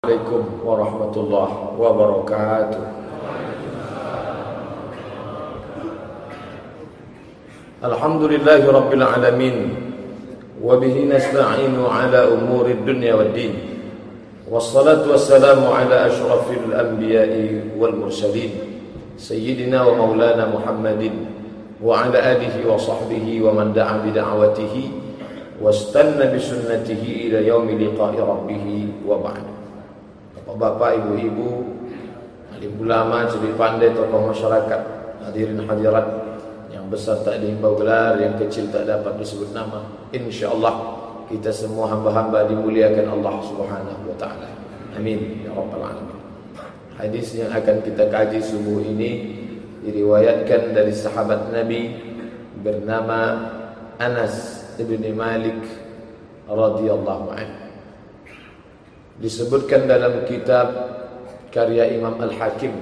Assalamualaikum warahmatullahi wabarakatuh. Alhamdulillahi rabbil alamin, wa bihi nasta'inu ala umurid dunya waddin, wassalatu wassalamu ala ashrafil anbiya'i wal mursalin, sayyidina wa maulana Muhammadin wa ala alihi wa sahbihi wa man da'a bida'awatihi wastanna bisunnatihi ila yaumi liqa'i rabbih wa ba'd. Bapak, ibu-ibu, alim ulama, curi pandai, tokoh masyarakat, hadirin hadirat yang besar tak dihimbau gelar, yang kecil tak dapat disebut nama. InsyaAllah kita semua hamba-hamba dimuliakan Allah Subhanahu wa ta'ala. Amin ya rabbal alamin. Hadis yang akan kita kaji subuh ini diriwayatkan dari sahabat Nabi bernama Anas bin Malik radhiyallahu anhu. Disebutkan dalam kitab karya Imam Al-Hakim,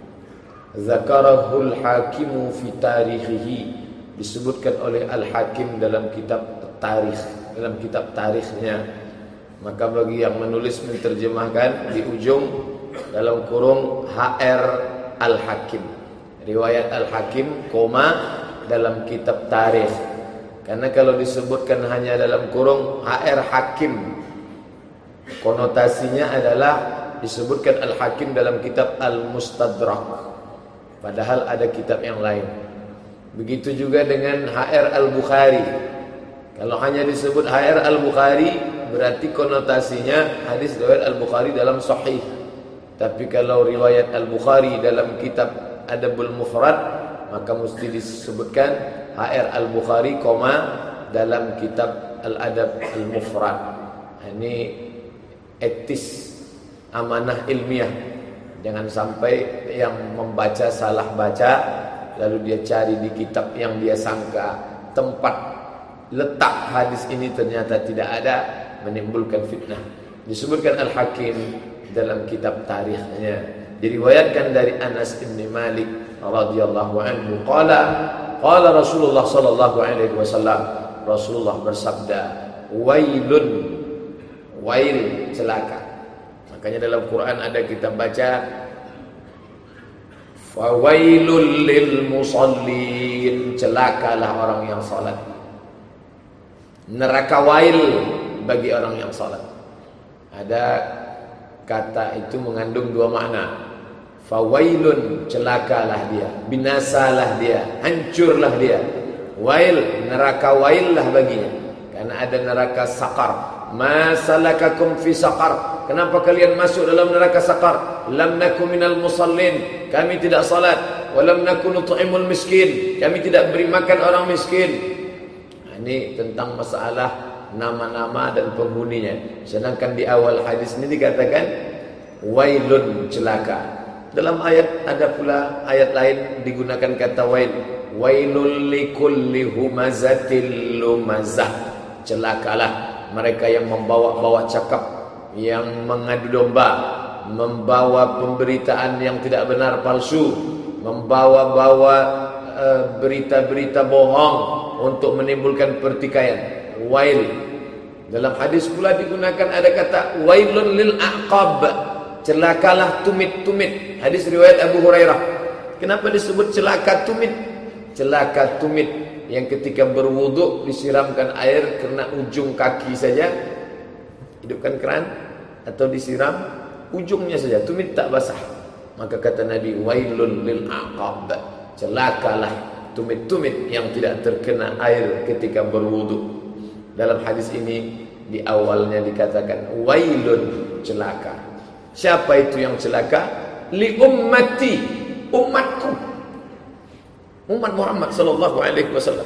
Zakarahul Hakimu fi tarikhihi, disebutkan oleh Al-Hakim dalam kitab tarikh, dalam kitab tarikhnya. Maka bagi yang menulis menterjemahkan di ujung dalam kurung HR Al-Hakim, riwayat Al-Hakim, koma dalam kitab tarikh. Karena kalau disebutkan hanya dalam kurung HR Hakim, konotasinya adalah disebutkan Al-Hakim dalam kitab Al-Mustadrak, padahal ada kitab yang lain. Begitu juga dengan HR Al-Bukhari. Kalau hanya disebut HR Al-Bukhari, berarti konotasinya hadis riwayat Al-Bukhari dalam Sahih. Tapi kalau riwayat Al-Bukhari dalam kitab Adabul Mufrad, maka mesti disebutkan HR Al-Bukhari, dalam kitab Al-Adab Al-Mufrad. Ini etis, amanah ilmiah. Jangan sampai yang membaca salah baca, lalu dia cari di kitab yang dia sangka tempat letak hadis ini ternyata tidak ada, menimbulkan fitnah. Disebutkan Al-Hakim dalam kitab tarikhnya, diriwayatkan dari Anas bin Malik radhiyallahu anhu, qala Rasulullah sallallahu alaihi wasallam, Rasulullah bersabda, wailun, wail, celaka. Makanya dalam Quran ada kita baca, fawailul lil musallin, celakalah orang yang salat. Neraka wail bagi orang yang salat. Ada kata itu mengandung dua makna. Fawailun, celakalah dia, binasalah dia, hancurlah dia. Wail, neraka wail lah baginya. Karena ada neraka sakar. Ma salakakum fi saqar, kenapa kalian masuk dalam neraka saqar? Lam nakum minal musallin, kami tidak salat. Wa lam nakun nut'imul miskin, kami tidak beri makan orang miskin. Ini tentang masalah nama-nama dan penghuninya. Sedangkan di awal hadis ini dikatakan wailun, celaka. Dalam ayat ada pula ayat lain digunakan kata wail, wailul likulli humazatil lumazah, celakalah mereka yang membawa-bawa cakap, yang mengadu domba, membawa pemberitaan yang tidak benar, palsu, membawa-bawa berita-berita bohong untuk menimbulkan pertikaian. Wail. Dalam hadis pula digunakan ada kata wailun lil aqab, celakalah tumit-tumit. Hadis riwayat Abu Hurairah. Kenapa disebut celaka tumit? Celaka tumit yang ketika berwuduk disiramkan air kena ujung kaki saja, hidupkan keran atau disiram ujungnya saja, tumit tak basah. Maka kata Nabi, wailun lil aqab, celakalah tumit-tumit yang tidak terkena air ketika berwuduk. Dalam hadis ini di awalnya dikatakan wailun, celaka. Siapa itu yang celaka? Li ummati, umatku, umat Muhammad sallallahu alaihi wasallam.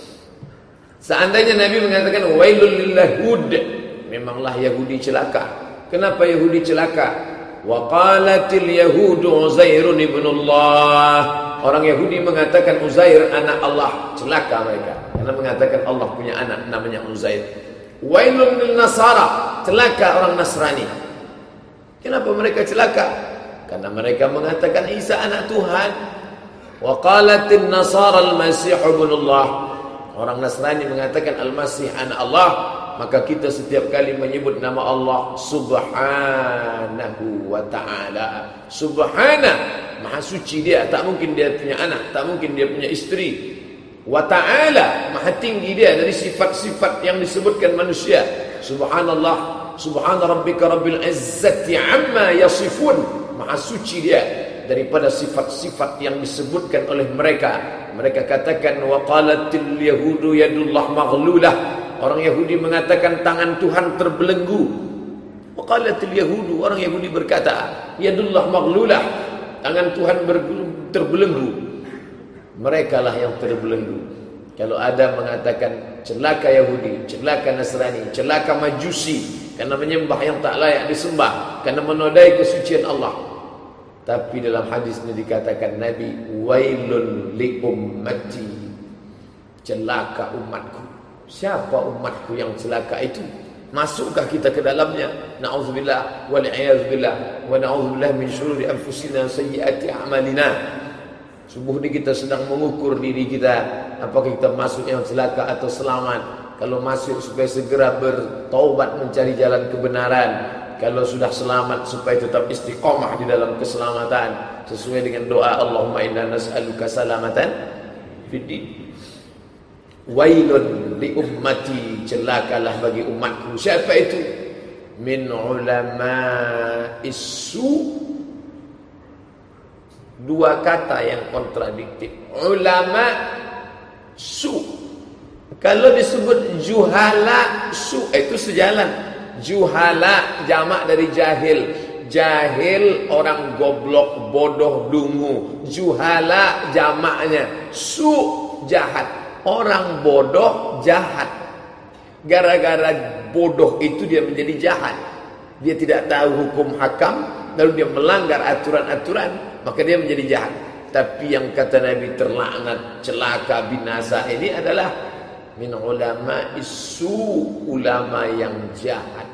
Seandainya Nabi mengatakan wailul lil yahud, memanglah Yahudi celaka. Kenapa Yahudi celaka? Wa qalatil yahudu Uzairun ibnullah, orang Yahudi mengatakan Uzair anak Allah, celaka mereka karena mengatakan Allah punya anak namanya Uzair. Wailul lil nasara, celaka orang Nasrani. Kenapa mereka celaka? Karena mereka mengatakan Isa anak Tuhan. Wa qalatin nasara al-masih ibnullah, orang Nasrani mengatakan Al-Masih anak Allah. maka kita setiap kali menyebut nama Allah Subhanahu wa ta'ala. Subhana, maha suci dia, tak mungkin dia punya anak, tak mungkin dia punya istri. Wa ta'ala, maha tinggi dia dari sifat-sifat yang disebutkan manusia. Subhanallah, subhana rabbika rabbil izzati amma yasifun, maha suci dia daripada sifat-sifat yang disebutkan oleh mereka. Mereka katakan wa qalatil yahudu yadullah maghlulah. Orang Yahudi mengatakan tangan Tuhan terbelenggu. Wa qalatil yahudu, orang Yahudi berkata yadullah maghlulah, tangan Tuhan terbelenggu. Mereka lah yang terbelenggu. Kalau ada mengatakan celaka Yahudi, celaka Nasrani, celaka Majusi, karena menyembah yang tak layak disembah, karena menodai kesucian Allah. Tapi dalam hadis ini dikatakan Nabi, wailun li ummati, celaka umatku. Siapa umatku yang celaka itu? Masukkah kita ke dalamnya? Na'udzubillah wa li'ayazubillah wa na'udzubillah min syururi anfusina sayyiati a'malina. Subuh ini kita sedang mengukur diri kita, apakah kita masuk yang celaka atau selamat. Kalau masuk supaya segera bertaubat mencari jalan kebenaran. Kalau sudah selamat supaya tetap istiqomah di dalam keselamatan sesuai dengan doa Allahumma inna nas'aluka salamatan fid din. Wailun li ummati, celakalah bagi umatku. Siapa itu? Min ulama isu. Dua kata yang kontradiktif. Ulama su. Kalau disebut juhala su, itu sejalan. Juhala jamak dari jahil. Jahil orang goblok, bodoh, dungu. Juhala jamaknya. Su jahat. Orang bodoh jahat. Gara-gara bodoh itu dia menjadi jahat. Dia tidak tahu hukum hakam, lalu dia melanggar aturan-aturan, maka dia menjadi jahat. Tapi yang kata Nabi terlaknat, celaka, binasa ini adalah min ulama isu, ulama yang jahat.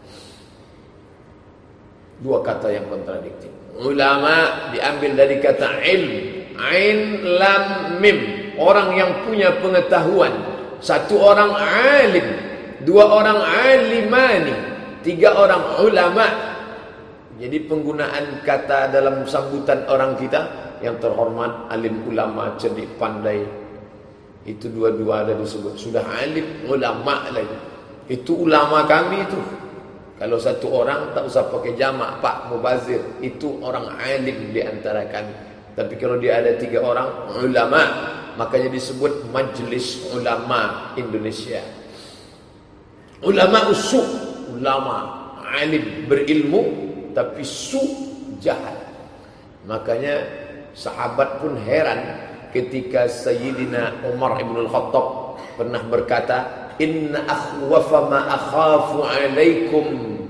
Dua kata yang kontradiktif. Ulama diambil dari kata ilm, ain lam mim, orang yang punya pengetahuan. Satu orang alim, dua orang alimani, tiga orang ulama. Jadi penggunaan kata dalam sambutan orang kita yang terhormat, alim, ulama, cerdik, pandai, itu dua-dua ada disebut. Sudah alim, ulama lagi. Itu ulama kami itu. Kalau satu orang tak usah pakai jamak, Pak Mubazir, itu orang alim di antara kami. Tapi kalau dia ada tiga orang ulama, makanya disebut Majelis Ulama Indonesia. Ulama usu, ulama alim, berilmu, tapi su, jahat. Makanya sahabat pun heran ketika Sayyidina Umar ibn al-Khattab pernah berkata, inna akhwafa ma akhafu alaikum,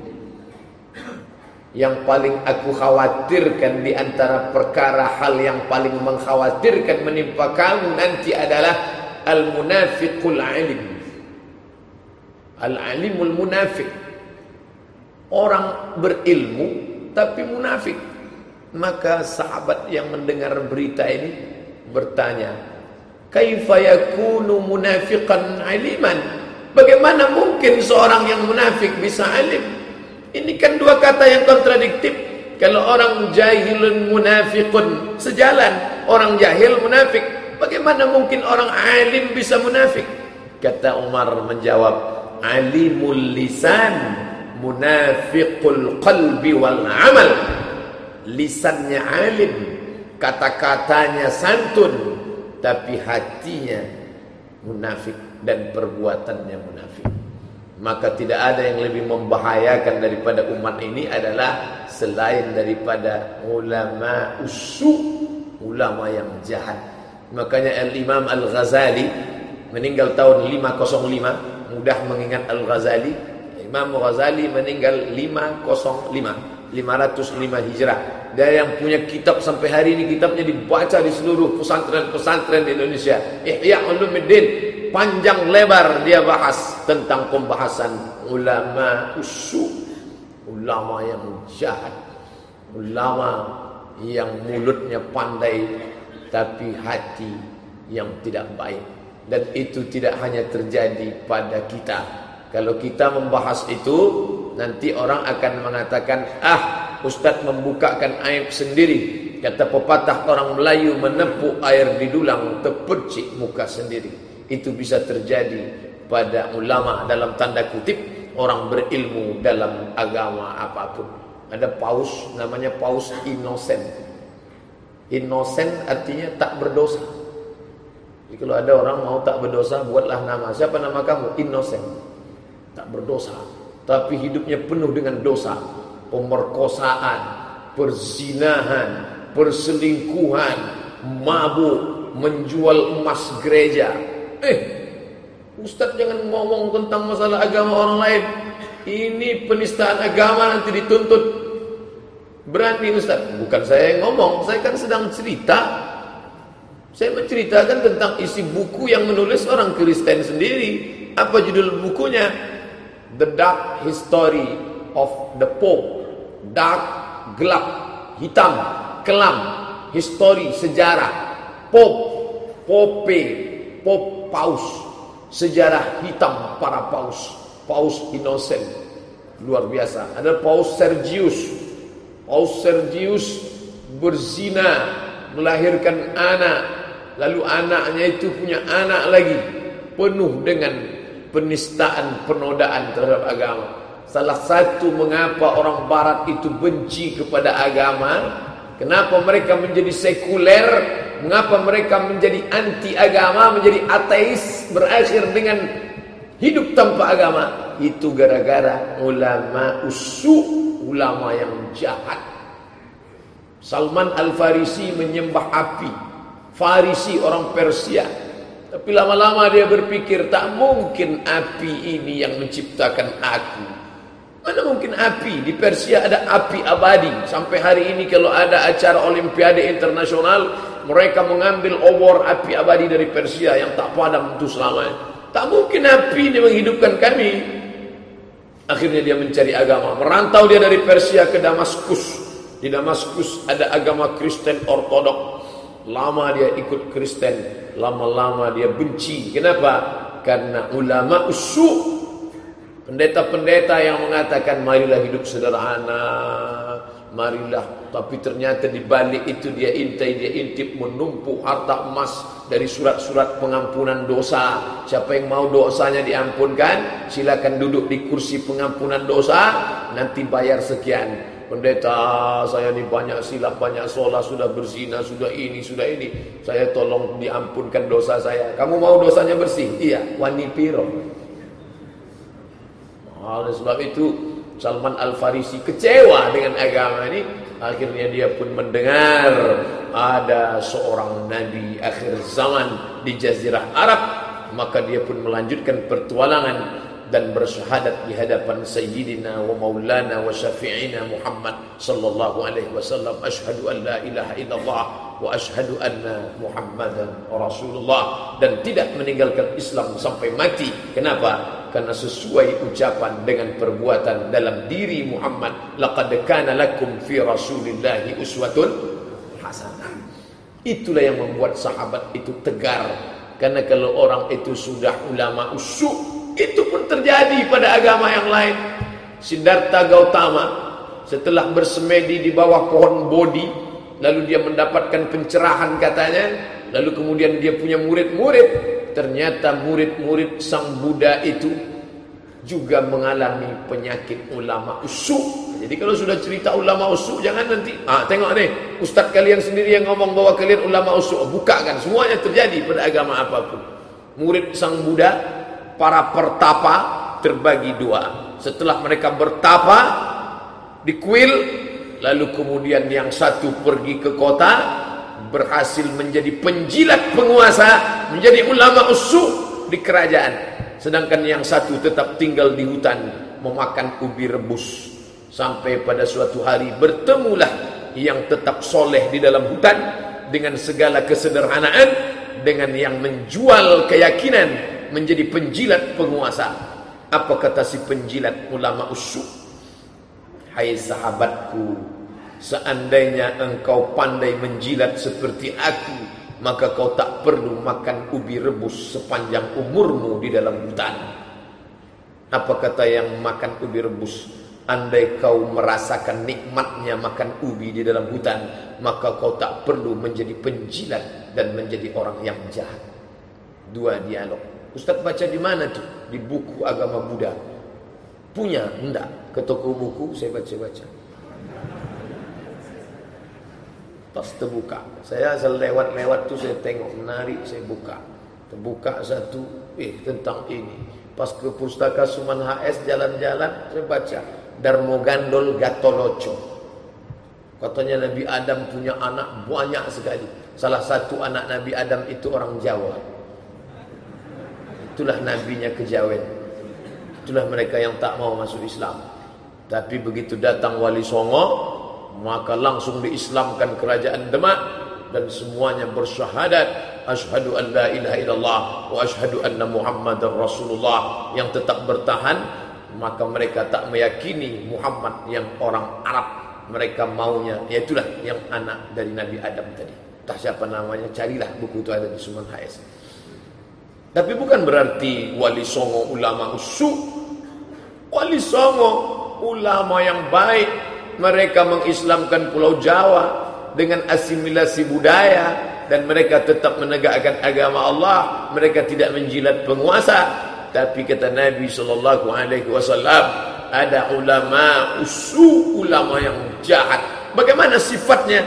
yang paling aku khawatirkan di antara perkara hal yang paling mengkhawatirkan menimpa kamu nanti adalah al-munafiqul alim. Al-alimul munafiq, orang berilmu tapi munafik. Maka sahabat yang mendengar berita ini bertanya, kaifa yakunu munafiqan aliman? Bagaimana mungkin seorang yang munafik bisa alim? Ini kan dua kata yang kontradiktif. Kalau orang jahilun munafiqun, sejalan. Orang jahil munafik. Bagaimana mungkin orang alim bisa munafik? Kata Umar menjawab, alimul lisan, munafiqul qalbi wal amal. Lisannya alim, kata-katanya santun, tapi hatinya munafik dan perbuatannya munafik. Maka tidak ada yang lebih membahayakan daripada umat ini adalah selain daripada ulama usu, ulama yang jahat. Makanya Al-Imam Al-Ghazali meninggal tahun 505. Mudah mengingat Al-Ghazali. Imam Ghazali meninggal 505 Hijrah. Dia yang punya kitab sampai hari ini, kitabnya dibaca di seluruh pesantren-pesantren di Indonesia. Ihya Ulumuddin, panjang lebar dia bahas tentang pembahasan ulama usu, ulama yang jahat, ulama yang mulutnya pandai tapi hati yang tidak baik. Dan itu tidak hanya terjadi pada kita, Kalau kita membahas itu, nanti orang akan mengatakan, Ustadz membukakan aib sendiri. Kata pepatah orang Melayu, menepuk air di dulang, terpercik muka sendiri. Itu bisa terjadi pada ulama, dalam tanda kutip, orang berilmu dalam agama apapun. Ada paus, namanya paus Innocent. Innocent artinya tak berdosa. Jadi kalau ada orang mau tak berdosa, buatlah nama. Siapa nama kamu? Innocent. Tak berdosa, tapi hidupnya penuh dengan dosa. Pemerkosaan, perzinahan, perselingkuhan, mabuk, menjual emas gereja. Ustaz jangan ngomong tentang masalah agama orang lain. Ini penistaan agama, nanti dituntut. Berani Ustaz? Bukan saya yang ngomong, saya kan sedang cerita. Saya menceritakan tentang isi buku yang menulis orang Kristen sendiri. Apa judul bukunya? The Dark History of the Pope. Dark, gelap, hitam, kelam, histori, sejarah. Pope, paus, sejarah hitam para paus. Paus Innocent, luar biasa. Ada Paus Sergius. Paus Sergius berzina, melahirkan anak, lalu anaknya itu punya anak lagi, penuh dengan penistaan, penodaan terhadap agama. Salah satu mengapa orang barat itu benci kepada agama, kenapa mereka menjadi sekuler, mengapa mereka menjadi anti agama, menjadi ateis, berakhir dengan hidup tanpa agama, itu gara-gara ulama ulama yang jahat. Salman Al-Farisi menyembah api. Farisi orang Persia. Tapi lama-lama dia berpikir, tak mungkin api ini yang menciptakan aku. Mana mungkin api? Di Persia ada api abadi. Sampai hari ini kalau ada acara Olimpiade Internasional, mereka mengambil obor api abadi dari Persia yang tak padam itu selamanya. Tak mungkin api ini menghidupkan kami. Akhirnya dia mencari agama. Merantau dia dari Persia ke Damaskus. Di Damaskus ada agama Kristen Ortodok. Lama dia ikut Kristen, lama-lama dia benci. Kenapa? Karena ulama pendeta-pendeta yang mengatakan marilah hidup sederhana, marilah, tapi ternyata di balik itu dia intip menumpuk harta emas dari surat-surat pengampunan dosa. Siapa yang mau dosanya diampunkan, silakan duduk di kursi pengampunan dosa, nanti bayar sekian. Pendeta, saya ini banyak silap, banyak salah, sudah berzina, sudah ini, saya tolong diampunkan dosa saya. Kamu mau dosanya bersih? Iya, wani piro. Oleh sebab itu Salman Al-Farisi kecewa dengan agama ini. Akhirnya dia pun mendengar ada seorang nabi akhir zaman di Jazirah Arab. Maka dia pun melanjutkan pertualangan dan bersyahadat di hadapan Sayyidina wa Maulana wa Syafi'ina Muhammad sallallahu alaihi wasallam, asyhadu an la ilaha illallah wa asyhadu anna Muhammadan Rasulullah, dan tidak meninggalkan Islam sampai mati. Kenapa? Karena sesuai ucapan dengan perbuatan dalam diri Muhammad, laqad kana lakum fi rasulillahi uswatun hasanah. Itulah yang membuat sahabat itu tegar. Karena kalau orang itu sudah ulama itu pun terjadi pada agama yang lain. Siddhartha Gautama setelah bersemedi di bawah pohon Bodhi, lalu dia mendapatkan pencerahan katanya, lalu kemudian dia punya murid-murid. Ternyata murid-murid sang Buddha itu juga mengalami penyakit ulama Jadi kalau sudah cerita ulama jangan nanti tengok nih ustaz kalian sendiri yang ngomong bahwa kalian ulama buka kan, semuanya terjadi pada agama apapun. Murid sang Buddha, para pertapa terbagi dua. Setelah mereka bertapa di kuil, lalu kemudian yang satu pergi ke kota, berhasil menjadi penjilat penguasa, menjadi ulama di kerajaan. Sedangkan yang satu tetap tinggal di hutan memakan ubi rebus. Sampai pada suatu hari bertemulah yang tetap soleh di dalam hutan dengan segala kesederhanaan dengan yang menjual keyakinan menjadi penjilat penguasa. Apa kata si penjilat ulama Hai sahabatku, seandainya engkau pandai menjilat seperti aku, maka kau tak perlu makan ubi rebus sepanjang umurmu di dalam hutan. Apa kata yang makan ubi rebus? Andai kau merasakan nikmatnya makan ubi di dalam hutan, maka kau tak perlu menjadi penjilat dan menjadi orang yang jahat. Dua dialog. Ustaz baca di mana tuh? Di buku agama Buddha. Punya? Enggak. Ke toko buku saya baca-baca. Pas terbuka, saya asal lewat-lewat tuh saya tengok, menarik, saya buka. Terbuka satu, tentang ini. Pas ke pustaka Suman HS jalan-jalan, saya baca Darmo Gandol Gatoloco. Katanya Nabi Adam punya anak banyak sekali. Salah satu anak Nabi Adam itu orang Jawa. Itulah nabinya kejawen. Itulah mereka yang tak mau masuk Islam. Tapi begitu datang Wali Songo, maka langsung diislamkan kerajaan Demak, dan semuanya bersyahadat asyhadu an la ilaha illallah wa asyhadu anna muhammadar rasulullah. Yang tetap bertahan, maka mereka tak meyakini Muhammad yang orang Arab. Mereka maunya, yaitulah yang anak dari Nabi Adam tadi. Tak siapa namanya, carilah buku itu, ada di Suman HS. Tapi bukan berarti Wali Songo ulama usuk. Wali Songo ulama yang baik. Mereka mengislamkan Pulau Jawa dengan asimilasi budaya, dan mereka tetap menegakkan agama Allah. Mereka tidak menjilat penguasa. Tapi kata Nabi SAW, ada ulama usu, ulama yang jahat. Bagaimana sifatnya?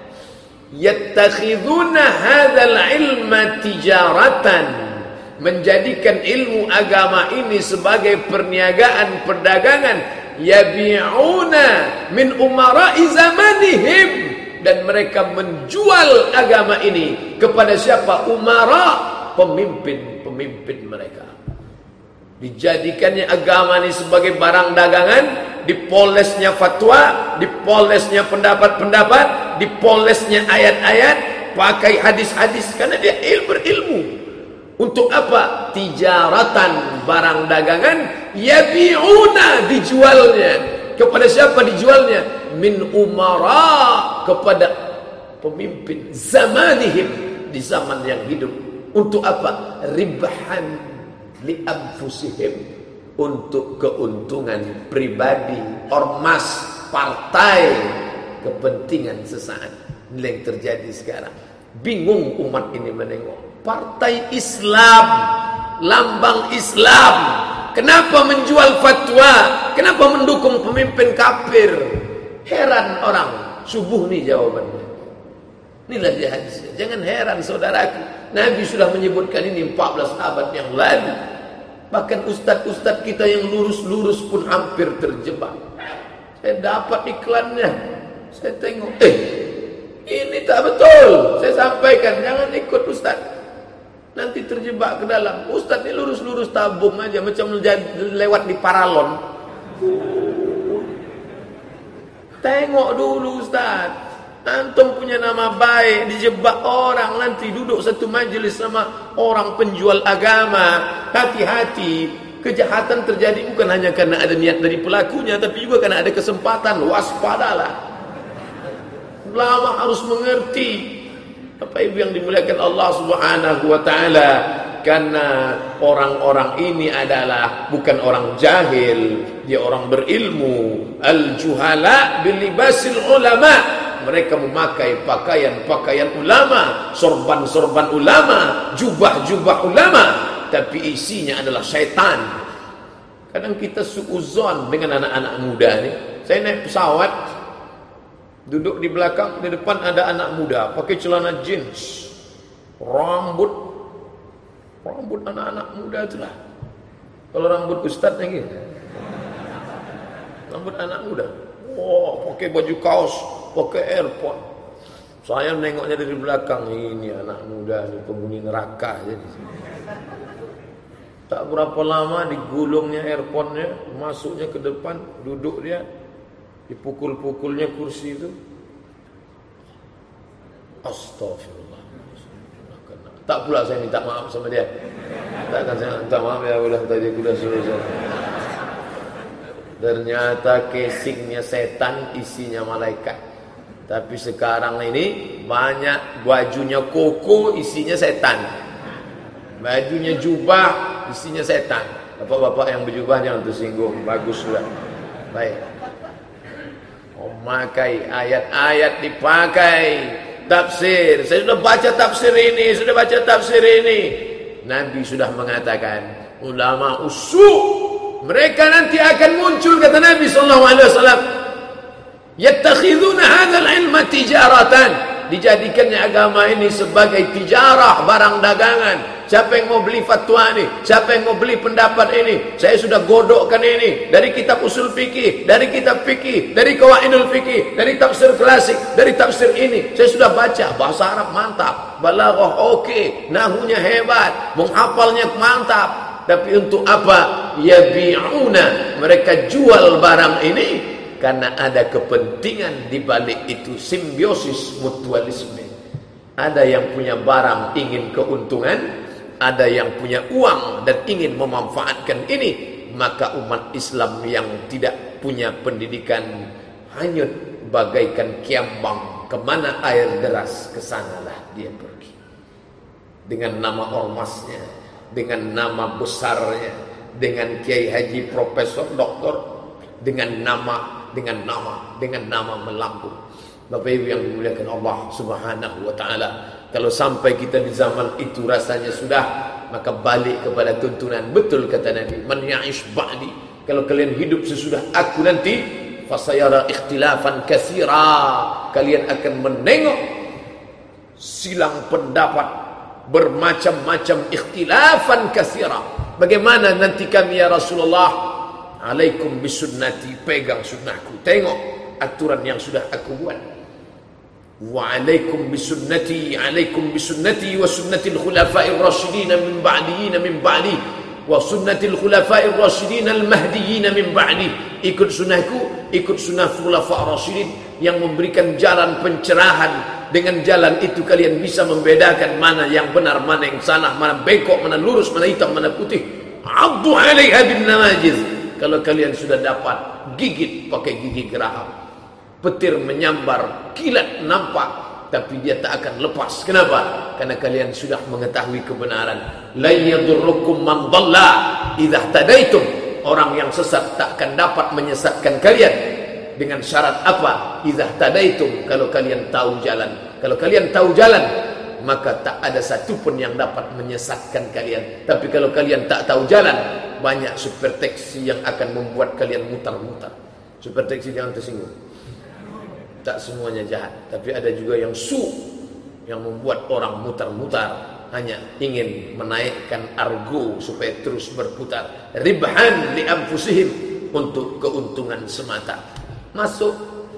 Yattakhiduna hadzal ilma tijaratan, menjadikan ilmu agama ini sebagai perniagaan, perdagangan. Yabi'una min umara'i zamanihim, dan mereka menjual agama ini kepada siapa? Umara, pemimpin-pemimpin mereka. Dijadikannya agama ini sebagai barang dagangan, dipolesnya fatwa, dipolesnya pendapat-pendapat, dipolesnya ayat-ayat, pakai hadis-hadis, karena dia berilmu. Untuk apa? Tijaratan, barang dagangan. Yabi'una, dijualnya. Kepada siapa dijualnya? Min umara, kepada pemimpin zamanihim, di zaman yang hidup. Untuk apa? Ribahan li anfusihim, untuk keuntungan pribadi, ormas, partai, kepentingan sesaat. Ini yang terjadi sekarang. Bingung umat ini menengok. Partai Islam, lambang Islam, kenapa menjual fatwa? Kenapa mendukung pemimpin kafir? Heran orang. Subuh nih jawabannya. Inilah dia hadisnya. Jangan heran saudaraku. Nabi sudah menyebutkan ini 14 abad yang lalu. Bahkan ustadz-ustadz kita yang lurus-lurus pun hampir terjebak. Saya dapat iklannya. Saya tengok, ini tak betul. Saya sampaikan, jangan ikut ustadz. Nanti terjebak ke dalam. Ustadz ini lurus-lurus tabung aja, macam lewat di paralon. Tengok dulu ustadz. Antum punya nama baik, dijebak orang, nanti duduk satu majelis sama orang penjual agama. Hati-hati, kejahatan terjadi bukan hanya karena ada niat dari pelakunya, tapi juga karena ada kesempatan. Waspadalah. Ulama harus mengerti. Bapak Ibu yang dimuliakan Allah Subhanahu wa taala, karena orang-orang ini adalah bukan orang jahil, dia orang berilmu. Al-juhala bilibasil ulama. Mereka memakai pakaian-pakaian ulama, sorban-sorban ulama, jubah-jubah ulama, tapi isinya adalah syaitan. Kadang kita suuzon dengan anak-anak muda nih. Saya naik pesawat, duduk di belakang, di depan ada anak muda pakai celana jeans, rambut anak-anak muda itulah. Kalau rambut ustadznya gitu, rambut anak muda. Oh, pakai baju kaos, pakai earphone. Saya nengoknya dari belakang, ini anak muda, ini penghuni neraka. Jadi tak berapa lama digulungnya earphone-nya, masuknya ke depan, duduk dia, dipukul-pukulnya kursi itu. Astagfirullah. Tak pula saya minta maaf sama dia. Takkan saya minta maaf, ya udah tadi sudah selesai. Ternyata casingnya setan, isinya malaikat. Tapi sekarang ini banyak bajunya koko, isinya setan. Bajunya jubah, isinya setan. Bapak-bapak yang berjubah jangan tersinggung. Bagus sudah. Baik. Memakai ayat-ayat dipakai. Tafsir. Saya sudah baca tafsir ini. Sudah baca tafsir ini. Nabi sudah mengatakan. Ulama usu'. Mereka nanti akan muncul. Kata Nabi SAW. Yattakhiduna hadzal ilma tijaratan. Dijadikannya agama ini sebagai tijarah, barang dagangan. Siapa yang mau beli fatwa ini? Siapa yang mau beli pendapat ini? Saya sudah godokkan ini dari kitab usul fikih, dari kitab fikih, dari qawaidul fikih, dari tafsir klasik, dari tafsir ini. Saya sudah baca, bahasa Arab mantap, balaghah oke, nahunya hebat, menghafalnya mantap. Tapi untuk apa? Yabi'una, mereka jual barang ini karena ada kepentingan di balik itu, simbiosis mutualisme. Ada yang punya barang ingin keuntungan, ada yang punya uang dan ingin memanfaatkan ini. Maka umat Islam yang tidak punya pendidikan hanyut bagaikan kiambang. Kemana air deras, kesanalah dia pergi. Dengan nama ormasnya, dengan nama besarnya, dengan kiai haji profesor doktor, dengan nama melambung. Bapak Ibu yang dimuliakan Allah Subhanahu wa taala, kalau sampai kita di zaman itu rasanya sudah, maka balik kepada tuntunan. Betul kata Nabi, man ya'ish ba'di, kalau kalian hidup sesudah aku nanti, fasayara ikhtilafan katsira, kalian akan menengok silang pendapat, bermacam-macam ikhtilafan katsira. Bagaimana nanti kami ya Rasulullah? Alaikum bisunnati, pegang sunnahku, tengok aturan yang sudah aku buat. Wa alaikum bisunnati wa sunnatil khulafa'ir rasyidin min ba'di wa sunnatil khulafa'ir rasyidin al mahdiyyin min ba'di. Ikut sunnahku, ikut sunnah khulafa' rasyidin yang memberikan jalan pencerahan. Dengan jalan itu kalian bisa membedakan mana yang benar, mana yang salah, mana bengkok, mana lurus, mana hitam, mana putih. Addu 'alaiha bin namajiz. Kalau kalian sudah dapat, gigit pakai gigi geraham. Petir menyambar, kilat nampak, tapi dia tak akan lepas. Kenapa? Karena kalian sudah mengetahui kebenaran. La yadurrukum man dhalla idza tadaitum. Orang yang sesat tak akan dapat menyesatkan kalian. Dengan syarat apa? Idza tadaitum, kalau kalian tahu jalan. Kalau kalian tahu jalan, maka tak ada satupun yang dapat menyesatkan kalian. Tapi kalau kalian tak tahu jalan, banyak super taksi yang akan membuat kalian mutar-mutar. Super taksi jangan tersinggung. Tak semuanya jahat, tapi ada juga yang yang membuat orang mutar-mutar, hanya ingin menaikkan argo supaya terus berputar. Ribhan li anfusihim, untuk keuntungan semata. Masuk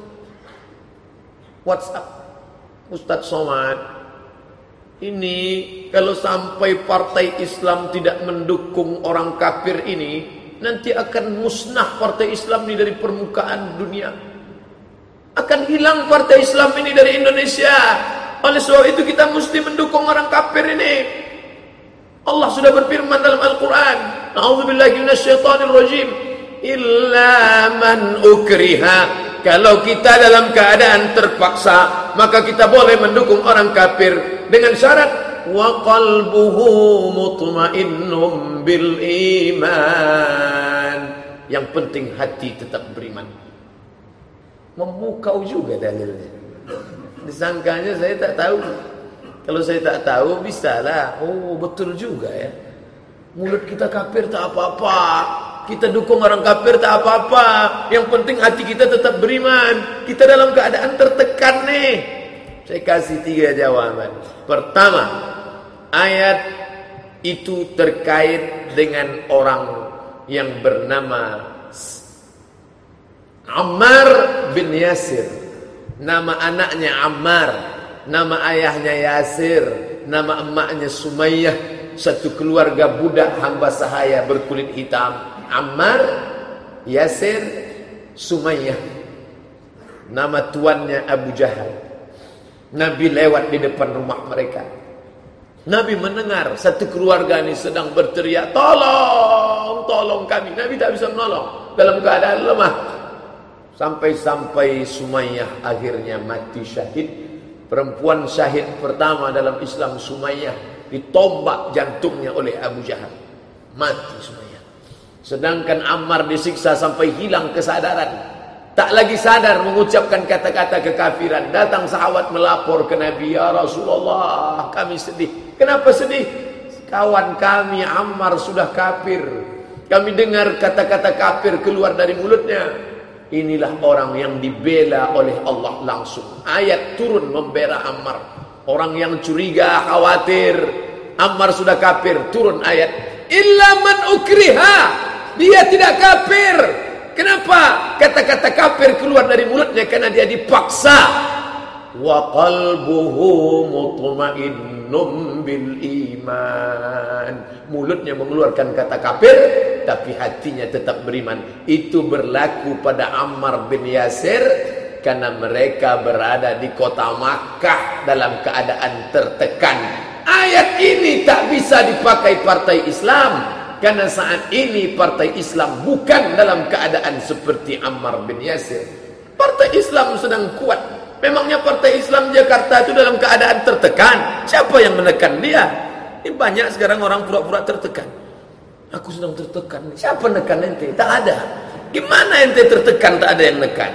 WhatsApp, Ustadz Somad, ini kalau sampai partai Islam tidak mendukung orang kafir ini, nanti akan musnah partai Islam ini dari permukaan dunia. Akan hilang partai Islam ini dari Indonesia. Oleh sebab itu kita mesti mendukung orang kafir ini. Allah sudah berfirman dalam Al-Quran, A'udzubillahi minasyaitonir rajim, illa man ukriha. Kalau kita dalam keadaan terpaksa, maka kita boleh mendukung orang kafir dengan syarat wa qalbuhu mutmainnum bil iman. Yang penting hati tetap beriman. Memukau juga dalilnya. Disangkanya saya tak tahu. Kalau saya tak tahu, bisalah. Oh, betul juga ya. Mulut kita kafir tak apa-apa, kita dukung orang kafir tak apa-apa. Yang penting hati kita tetap beriman. Kita dalam keadaan tertekan nih. Saya kasih 3 jawaban. Pertama, ayat itu terkait dengan orang yang bernama Ammar bin Yasir. Nama anaknya Ammar, nama ayahnya Yasir, nama emaknya Sumayyah. Satu keluarga budak hamba sahaya berkulit hitam. Ammar, Yasir, Sumayyah. Nama tuannya Abu Jahal. Nabi lewat di depan rumah mereka. Nabi mendengar satu keluarga ini sedang berteriak, tolong, tolong kami. Nabi tak bisa menolong, dalam keadaan lemah. Sampai-sampai Sumayyah akhirnya mati syahid. Perempuan syahid pertama dalam Islam, Sumayyah, ditombak jantungnya oleh Abu Jahal. Mati Sumayyah. Sedangkan Ammar disiksa sampai hilang kesadaran. Tak lagi sadar mengucapkan kata-kata kekafiran. Datang sahabat melapor ke Nabi, ya Rasulullah, kami sedih. Kenapa sedih? Kawan kami Ammar sudah kafir. Kami dengar kata-kata kafir keluar dari mulutnya. Inilah orang yang dibela oleh Allah langsung. Ayat turun membela Ammar. Orang yang curiga, khawatir Ammar sudah kafir, turun ayat, illa man ukriha, dia tidak kafir. Kenapa? Kata-kata kafir keluar dari mulutnya karena dia dipaksa. Wa qalbuhu mutmainnum bil iman. Mulutnya mengeluarkan kata kafir, tapi hatinya tetap beriman. Itu berlaku pada Ammar bin Yasir karena mereka berada di kota Makkah dalam keadaan tertekan. Ayat ini tak bisa dipakai partai Islam. Karena saat ini partai Islam bukan dalam keadaan seperti Ammar bin Yasir. Partai Islam sedang kuat. Memangnya partai Islam Jakarta itu dalam keadaan tertekan? Siapa yang menekan dia? Ini banyak sekarang orang pura-pura tertekan. Aku sedang tertekan. Siapa menekan ente? Tak ada. Gimana ente tertekan tak ada yang menekan?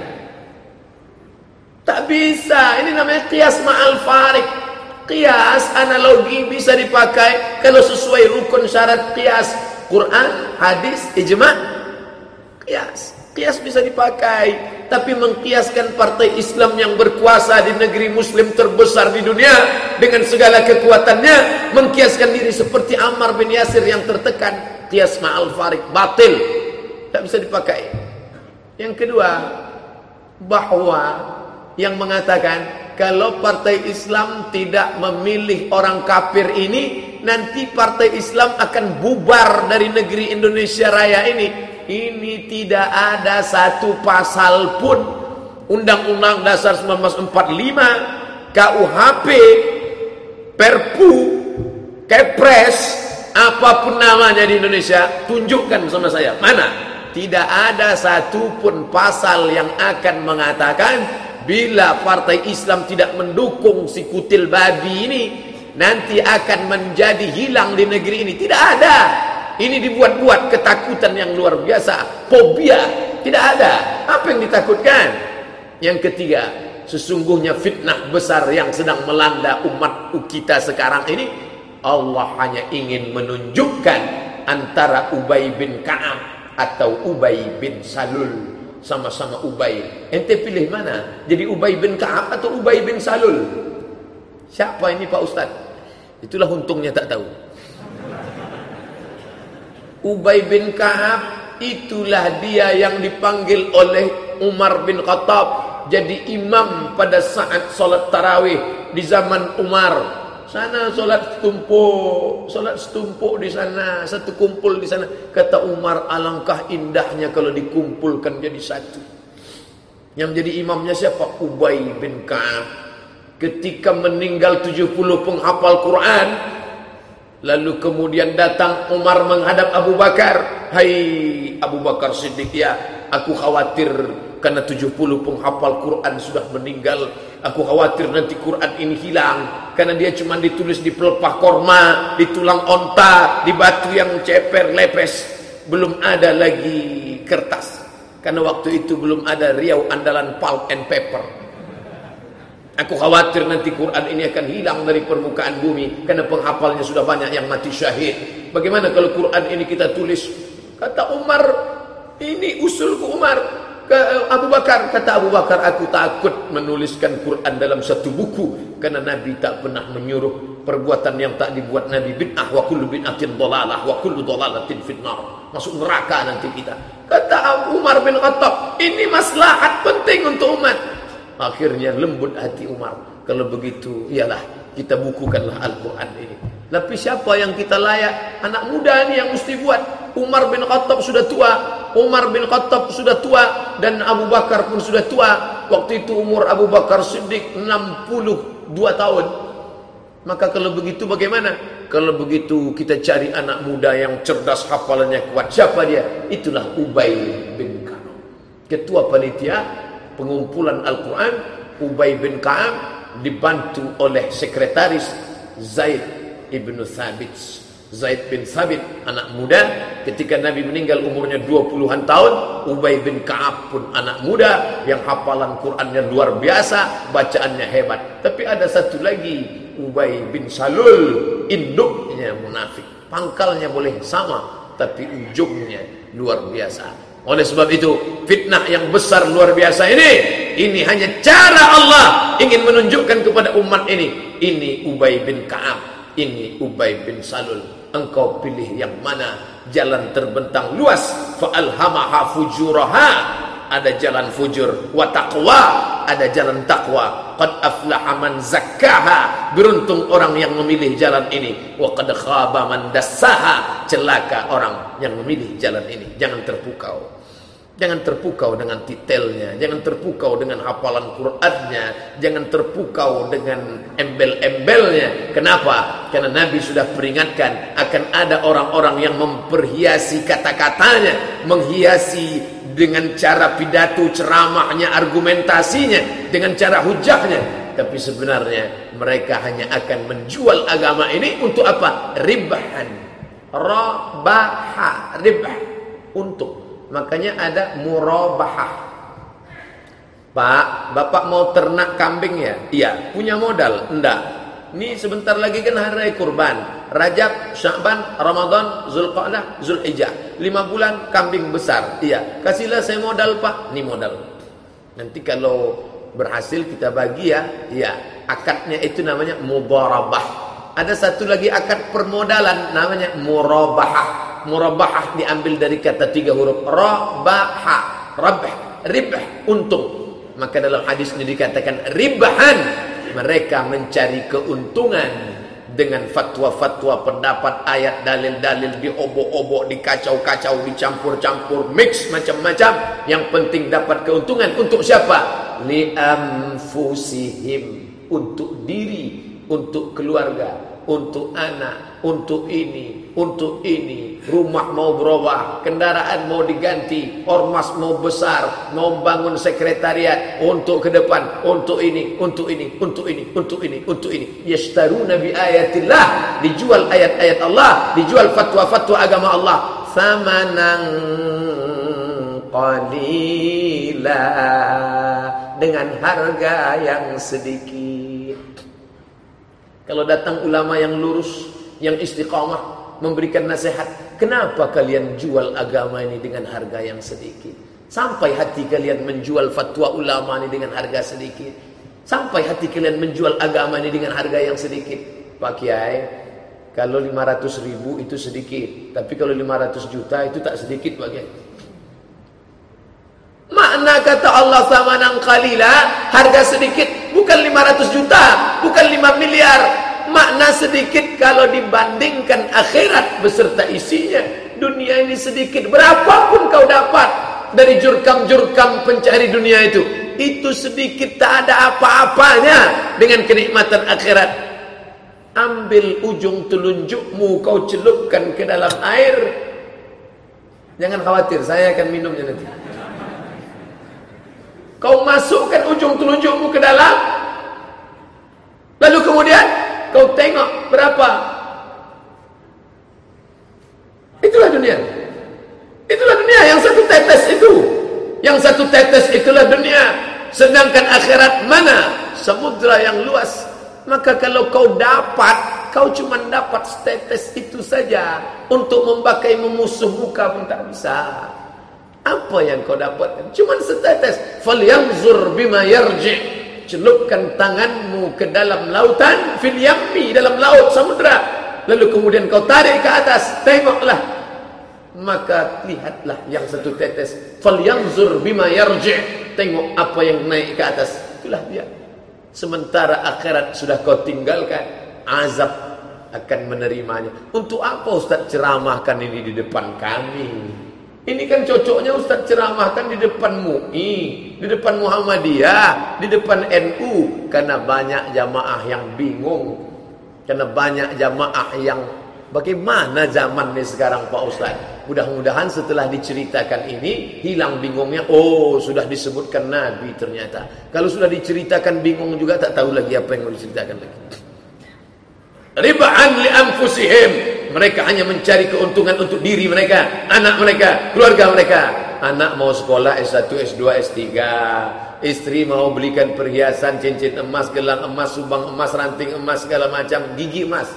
Tak bisa. Ini namanya qiyas ma'al farik. Qiyas, analogi bisa dipakai kalau sesuai rukun syarat qiyas. Quran, hadis, ijma', qiyas. Qiyas bisa dipakai. Tapi mengkiaskan partai Islam yang berkuasa di negeri Muslim terbesar di dunia dengan segala kekuatannya, mengkiaskan diri seperti Ammar bin Yasir yang tertekan, qiyas ma'al farik, batil. Tak bisa dipakai. Yang kedua, bahwa yang mengatakan kalau partai Islam tidak memilih orang kafir ini, nanti partai Islam akan bubar dari negeri Indonesia Raya ini. Ini tidak ada satu pasal pun Undang-Undang Dasar 1945, KUHP, Perpu, Kepres, apapun namanya di Indonesia, tunjukkan sama saya. Mana? Tidak ada satu pun pasal yang akan mengatakan bila partai Islam tidak mendukung si kutil babi ini, nanti akan menjadi hilang di negeri ini. Tidak ada. Ini dibuat-buat ketakutan yang luar biasa. Fobia. Tidak ada. Apa yang ditakutkan? Yang ketiga, sesungguhnya fitnah besar yang sedang melanda umat kita sekarang ini, Allah hanya ingin menunjukkan antara Ubay bin Ka'ab atau Ubay bin Salul. Sama-sama Ubay. Ente pilih mana? Jadi Ubay bin Ka'ab atau Ubay bin Salul? Siapa ini Pak Ustaz? Itulah untungnya tak tahu. Ubay bin Ka'ab itulah dia yang dipanggil oleh Umar bin Khattab jadi imam pada saat solat tarawih di zaman Umar. Sana solat setumpuk di sana, satu kumpul di sana. Kata Umar, alangkah indahnya kalau dikumpulkan jadi satu. Yang jadi imamnya siapa? Ubay bin Ka'ab. Ketika meninggal 70 penghafal Quran, lalu kemudian datang Umar menghadap Abu Bakar. Hai Abu Bakar Siddiq, ya, aku khawatir karena 70 penghafal Quran sudah meninggal. Aku khawatir nanti Quran ini hilang karena dia cuma ditulis di pelepah korma, di tulang onta, di batu yang ceper lepes. Belum ada lagi kertas. Karena waktu itu belum ada Riau andalan pulp and paper. Aku khawatir nanti Quran ini akan hilang dari permukaan bumi karena penghafalnya sudah banyak yang mati syahid. Bagaimana kalau Quran ini kita tulis? Kata Umar, ini usulku Umar. Ke Abu Bakar, kata Abu Bakar, aku takut menuliskan Quran dalam satu buku karena Nabi tak pernah menyuruh perbuatan yang tak dibuat Nabi. Bid'ah wa kullu bid'atin dhalalah wa kullu dhalalatin finnar. Masuk neraka nanti kita. Kata Umar bin Khattab, ini maslahat penting untuk umat. Akhirnya lembut hati Umar. Kalau begitu, iyalah kita bukukanlah Al-Quran ini. Tapi siapa yang kita layak? Anak muda ini yang mesti buat. Umar bin Khattab sudah tua. Umar bin Khattab sudah tua. Dan Abu Bakar pun sudah tua. Waktu itu umur Abu Bakar Siddiq 62 tahun. Maka kalau begitu bagaimana? Kalau begitu kita cari anak muda yang cerdas, hafalannya kuat. Siapa dia? Itulah Ubay bin Ka'ab, ketua panitia pengumpulan Al-Quran. Ubay bin Ka'ab dibantu oleh sekretaris Zaid ibn Thabit. Zaid bin Thabit, anak muda, ketika Nabi meninggal umurnya 20-an tahun. Ubay bin Ka'ab pun anak muda yang hafalan Qurannya luar biasa, bacaannya hebat. Tapi ada satu lagi, Ubay bin Salul, induknya munafik. Pangkalnya boleh sama, tapi ujungnya luar biasa. Oleh sebab itu, fitnah yang besar luar biasa ini hanya cara Allah ingin menunjukkan kepada umat ini Ubay bin Ka'ab, ini Ubay bin Salul. Engkau pilih yang mana? Jalan terbentang luas. Fa'alhamaha fujuraha, ada jalan fujur. Wa taqwa, ada jalan takwa. Qad aflaha man zakkaha, beruntung orang yang memilih jalan ini. Wa qad khaba man dassaha, celaka orang yang memilih jalan ini. Jangan terpukau. Jangan terpukau dengan titelnya, jangan terpukau dengan hafalan Qur'annya, jangan terpukau dengan embel-embelnya. Kenapa? Karena Nabi sudah peringatkan akan ada orang-orang yang memperhiasi kata-katanya, menghiasi dengan cara pidato, ceramahnya, argumentasinya, dengan cara hujahnya. Tapi sebenarnya mereka hanya akan menjual agama ini untuk apa? Ribahan. Rabaha, ribah, untuk. Makanya ada murabahah. Pak, Bapak mau ternak kambing ya? Iya. Punya modal? Enggak. Ini sebentar lagi kan hari raya kurban. Rajab, Sya'ban, Ramadan, Zulqa'dah, Zulhijjah. 5 bulan kambing besar. Iya. Kasihlah saya modal, Pak. Ini modal. Nanti kalau berhasil kita bagi ya. Iya. Akadnya itu namanya mudharabah. Ada satu lagi akad permodalan namanya murabahah. Murabahah diambil dari kata 3 huruf. Rabaha, rabah, ribah, untung. Maka dalam hadis ini dikatakan ribahan, mereka mencari keuntungan dengan fatwa-fatwa, pendapat, ayat, dalil-dalil, diobok-obok, dikacau-kacau, dicampur-campur, mix macam-macam. Yang penting dapat keuntungan. Untuk siapa? Li anfusihim, untuk diri, untuk keluarga, untuk anak, untuk ini, untuk ini. Rumah mau berubah, kendaraan mau diganti, ormas mau besar, mau bangun sekretariat untuk ke depan, untuk ini, untuk ini, untuk ini, untuk ini, untuk ini. Yashtaruna bi ayatillah, dijual ayat-ayat Allah, dijual fatwa-fatwa agama Allah. Samanan qalila, dengan harga yang sedikit. Kalau datang ulama yang lurus, yang istiqamah, memberikan nasihat, kenapa kalian jual agama ini dengan harga yang sedikit? Sampai hati kalian menjual fatwa ulama ini dengan harga sedikit? Sampai hati kalian menjual agama ini dengan harga yang sedikit? Pak Kiai, kalau 500.000 itu sedikit, tapi kalau 500 juta itu tak sedikit, Pak Kiai. Makna kata Allah samanan qalila, harga sedikit, bukan 500 juta, bukan 5 miliar. Makna sedikit kalau dibandingkan akhirat beserta isinya. Dunia ini sedikit, berapapun kau dapat dari jurkam-jurkam pencari dunia itu sedikit, tak ada apa-apanya dengan kenikmatan akhirat. Ambil ujung telunjukmu, kau celupkan ke dalam air. Jangan khawatir, saya akan minumnya nanti. Kau masukkan ujung telunjukmu ke dalam, lalu kemudian kau tengok berapa. Itulah dunia. Itulah dunia, yang satu tetes itu. Yang satu tetes itulah dunia. Sedangkan akhirat mana? Samudra yang luas. Maka kalau kau dapat, kau cuma dapat setetes itu saja. Untuk memakai memusuh muka pun tak bisa. Apa yang kau dapatkan? Cuma setetes. Falyanzur bima yarji'. Celupkan tanganmu ke dalam lautan, fil yammi, dalam laut, samudra. Lalu kemudian kau tarik ke atas, tengoklah. Maka lihatlah yang satu tetes. Falyanzur bima yarji'. Tengok apa yang naik ke atas. Itulah dia. Sementara akhirat sudah kau tinggalkan, azab akan menerimanya. Untuk apa Ustaz ceramahkan ini di depan kami? Ini kan cocoknya Ustaz ceramahkan di depan MUI, di depan Muhammadiyah, di depan NU. Karena banyak jamaah yang bingung. Karena banyak jamaah yang bagaimana zaman ini sekarang Pak Ustaz. Mudah-mudahan setelah diceritakan ini hilang bingungnya. Oh, sudah disebutkan Nabi ternyata. Kalau sudah diceritakan bingung juga, tak tahu lagi apa yang mau diceritakan lagi. Riba'an li anfusihim, Mereka hanya mencari keuntungan untuk diri mereka, anak mereka, keluarga mereka. Anak mau sekolah S1, S2, S3. Istri mau belikan perhiasan, cincin emas, gelang emas, subang emas, ranting emas, segala macam, gigi emas.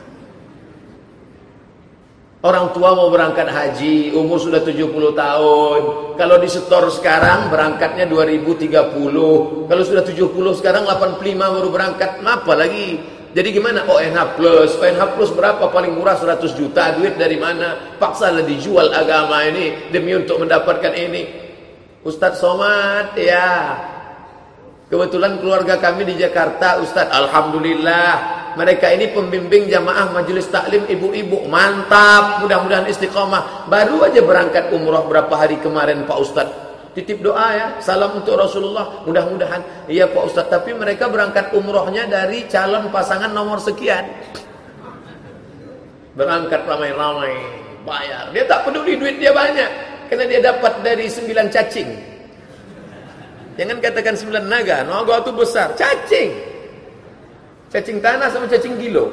Orang tua mau berangkat haji, umur sudah 70 tahun. Kalau disetor sekarang berangkatnya 2030. Kalau sudah 70 sekarang 85 baru berangkat. Apa lagi? Jadi gimana? ONH plus. ONH plus berapa? Paling murah 100 juta. Duit dari mana? Paksalah dijual agama ini demi untuk mendapatkan ini. Ustadz Somad, ya. Kebetulan keluarga kami di Jakarta, Ustadz. Alhamdulillah. Mereka ini pembimbing jamaah majelis taklim ibu-ibu. Mantap, mudah-mudahan istiqomah. Baru aja berangkat umroh berapa hari kemarin Pak Ustadz. Titip doa ya, salam untuk Rasulullah. Mudah-mudahan. Iya Pak Ustadz, tapi mereka berangkat umrohnya dari calon pasangan nomor sekian. Berangkat ramai-ramai, bayar. Dia tak peduli duit dia banyak, karena dia dapat dari 9 cacing. Jangan katakan 9 naga. Naga itu besar, cacing. Cacing tanah sama cacing gilo.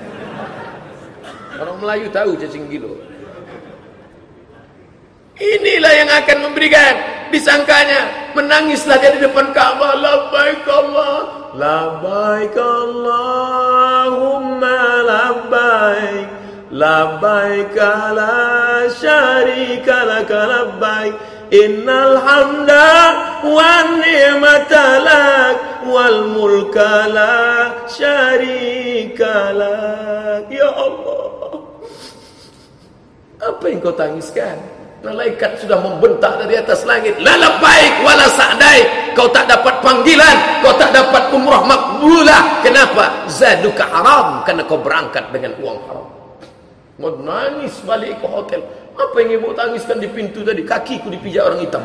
Orang Melayu tahu cacing gilo. Inilah yang akan memberikan. Disangkanya menangislah dia di depan Ka'bah. Labbaik Allah, labbaik Allahumma labbaik, labbaik la syarika laka labbaik, innal hamda wan ni'mata lak wal mulka la syarika lak. Ya Allah, apa yang kau tangiskan? Malaikat sudah membentak dari atas langit, la labbaik wala sa'daik. Kau tak dapat panggilan, kau tak dapat umrah makbulah. Kenapa? Zaduka haram, karena kau berangkat dengan uang haram. Mau nangis balik ke hotel. Apa yang ibu tangiskan di pintu tadi? Kakiku dipijak orang hitam.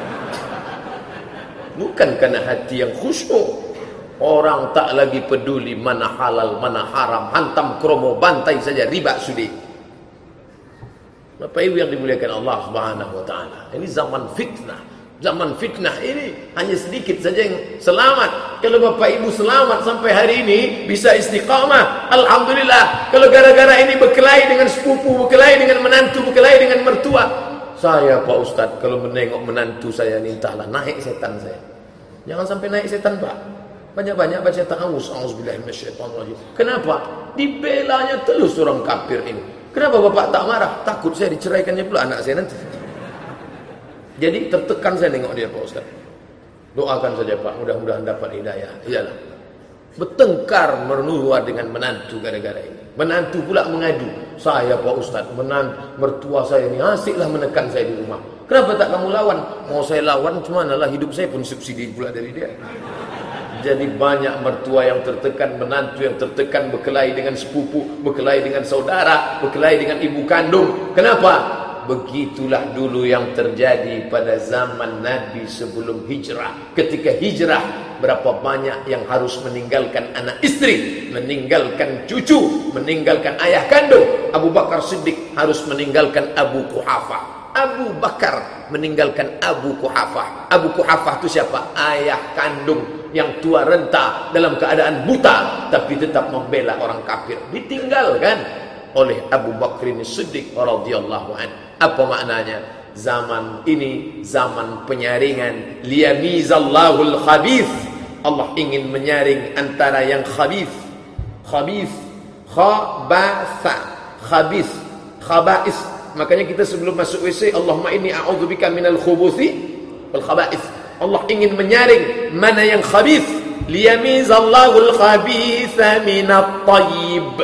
Bukan karena hati yang khusyuk. Orang tak lagi peduli mana halal, mana haram. Hantam kromo, bantai saja, riba sudi. Bapak Ibu yang dimuliakan Allah Subhanahu wa taala. Ini zaman fitnah. Zaman fitnah ini hanya sedikit saja yang selamat. Kalau Bapak Ibu selamat sampai hari ini, bisa istiqamah, alhamdulillah. Kalau gara-gara ini berkelahi dengan sepupu, berkelahi dengan menantu, berkelahi dengan mertua. Saya Pak Ustadz, kalau menengok menantu saya ini, entahlah naik setan saya. Jangan sampai naik setan Pak. Banyak-banyak baca ta'awuz, a'udzubillahi minasyaitonir rajim. Kenapa? Dibelanya terus orang kafir ini. Kenapa Bapak tak marah? Takut saya diceraikannya pula anak saya nanti. Jadi tertekan saya nengok dia Pak Ustaz. Doakan saja Pak, mudah-mudahan dapat hidayah. Iyalah. Bertengkar menurut dengan menantu gara-gara ini. Menantu pula mengadu. Saya Pak Ustaz, mertua saya ini asiklah menekan saya di rumah. Kenapa tak kamu lawan? Mau saya lawan, cuma lah hidup saya pun subsidi pula dari dia. Jadi banyak mertua yang tertekan, menantu yang tertekan, berkelahi dengan sepupu, berkelahi dengan saudara, berkelahi dengan ibu kandung. Kenapa? Begitulah dulu yang terjadi pada zaman Nabi sebelum hijrah. Ketika hijrah, berapa banyak yang harus meninggalkan anak istri, meninggalkan cucu, meninggalkan ayah kandung. Abu Bakar Siddiq harus meninggalkan Abu Quhafah. Abu Bakar meninggalkan Abu Quhafah. Abu Quhafah itu siapa? Ayah kandung yang tua renta dalam keadaan buta, tapi tetap membela orang kafir. Ditinggalkan oleh Abu Bakar Siddiq radhiyallahu anhu. Apa maknanya? Zaman ini zaman penyaringan. Liyamizallahul khabith. Allah ingin menyaring antara yang khabith, khabith, khabasa, khabith, khaba'is. Makanya kita sebelum masuk WC, Allahumma inni a'udzubika minal khubuthi wal khaba'is. Allah ingin menyaring mana yang khabith. Liyamizallahul khabitha minat tayyib.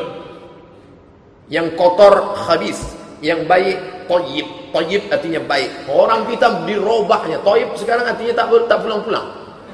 Yang kotor khabith, yang baik tayyib. Tayyib artinya baik. Orang kita dirobahnya. Tayyib sekarang artinya tak pulang-pulang.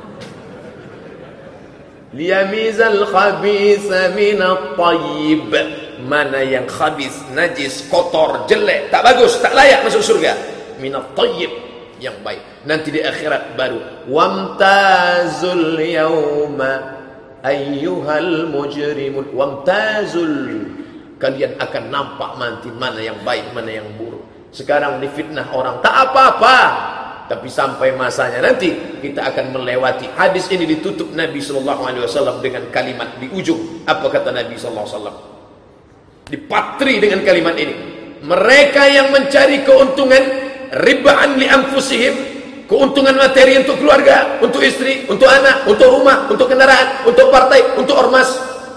Liyamizal khabitha minat tayyib. Mana yang khabith, najis, kotor, jelek, tak bagus, tak layak masuk surga. Minat tayyib, yang baik. Nanti di akhirat baru wamtazul yauma ayyuhal mujrimun. Wamtazul, kalian akan nampak nanti mana yang baik, mana yang buruk. Sekarang difitnah orang, tak apa-apa. Tapi sampai masanya nanti kita akan melewati. Hadis ini ditutup Nabi SAW dengan kalimat di ujung. Apa kata Nabi SAW? Dipatri dengan kalimat ini. Mereka yang mencari keuntungan riba'an li anfusihim, keuntungan materi untuk keluarga, untuk istri, untuk anak, untuk rumah, untuk kendaraan, untuk partai, untuk ormas.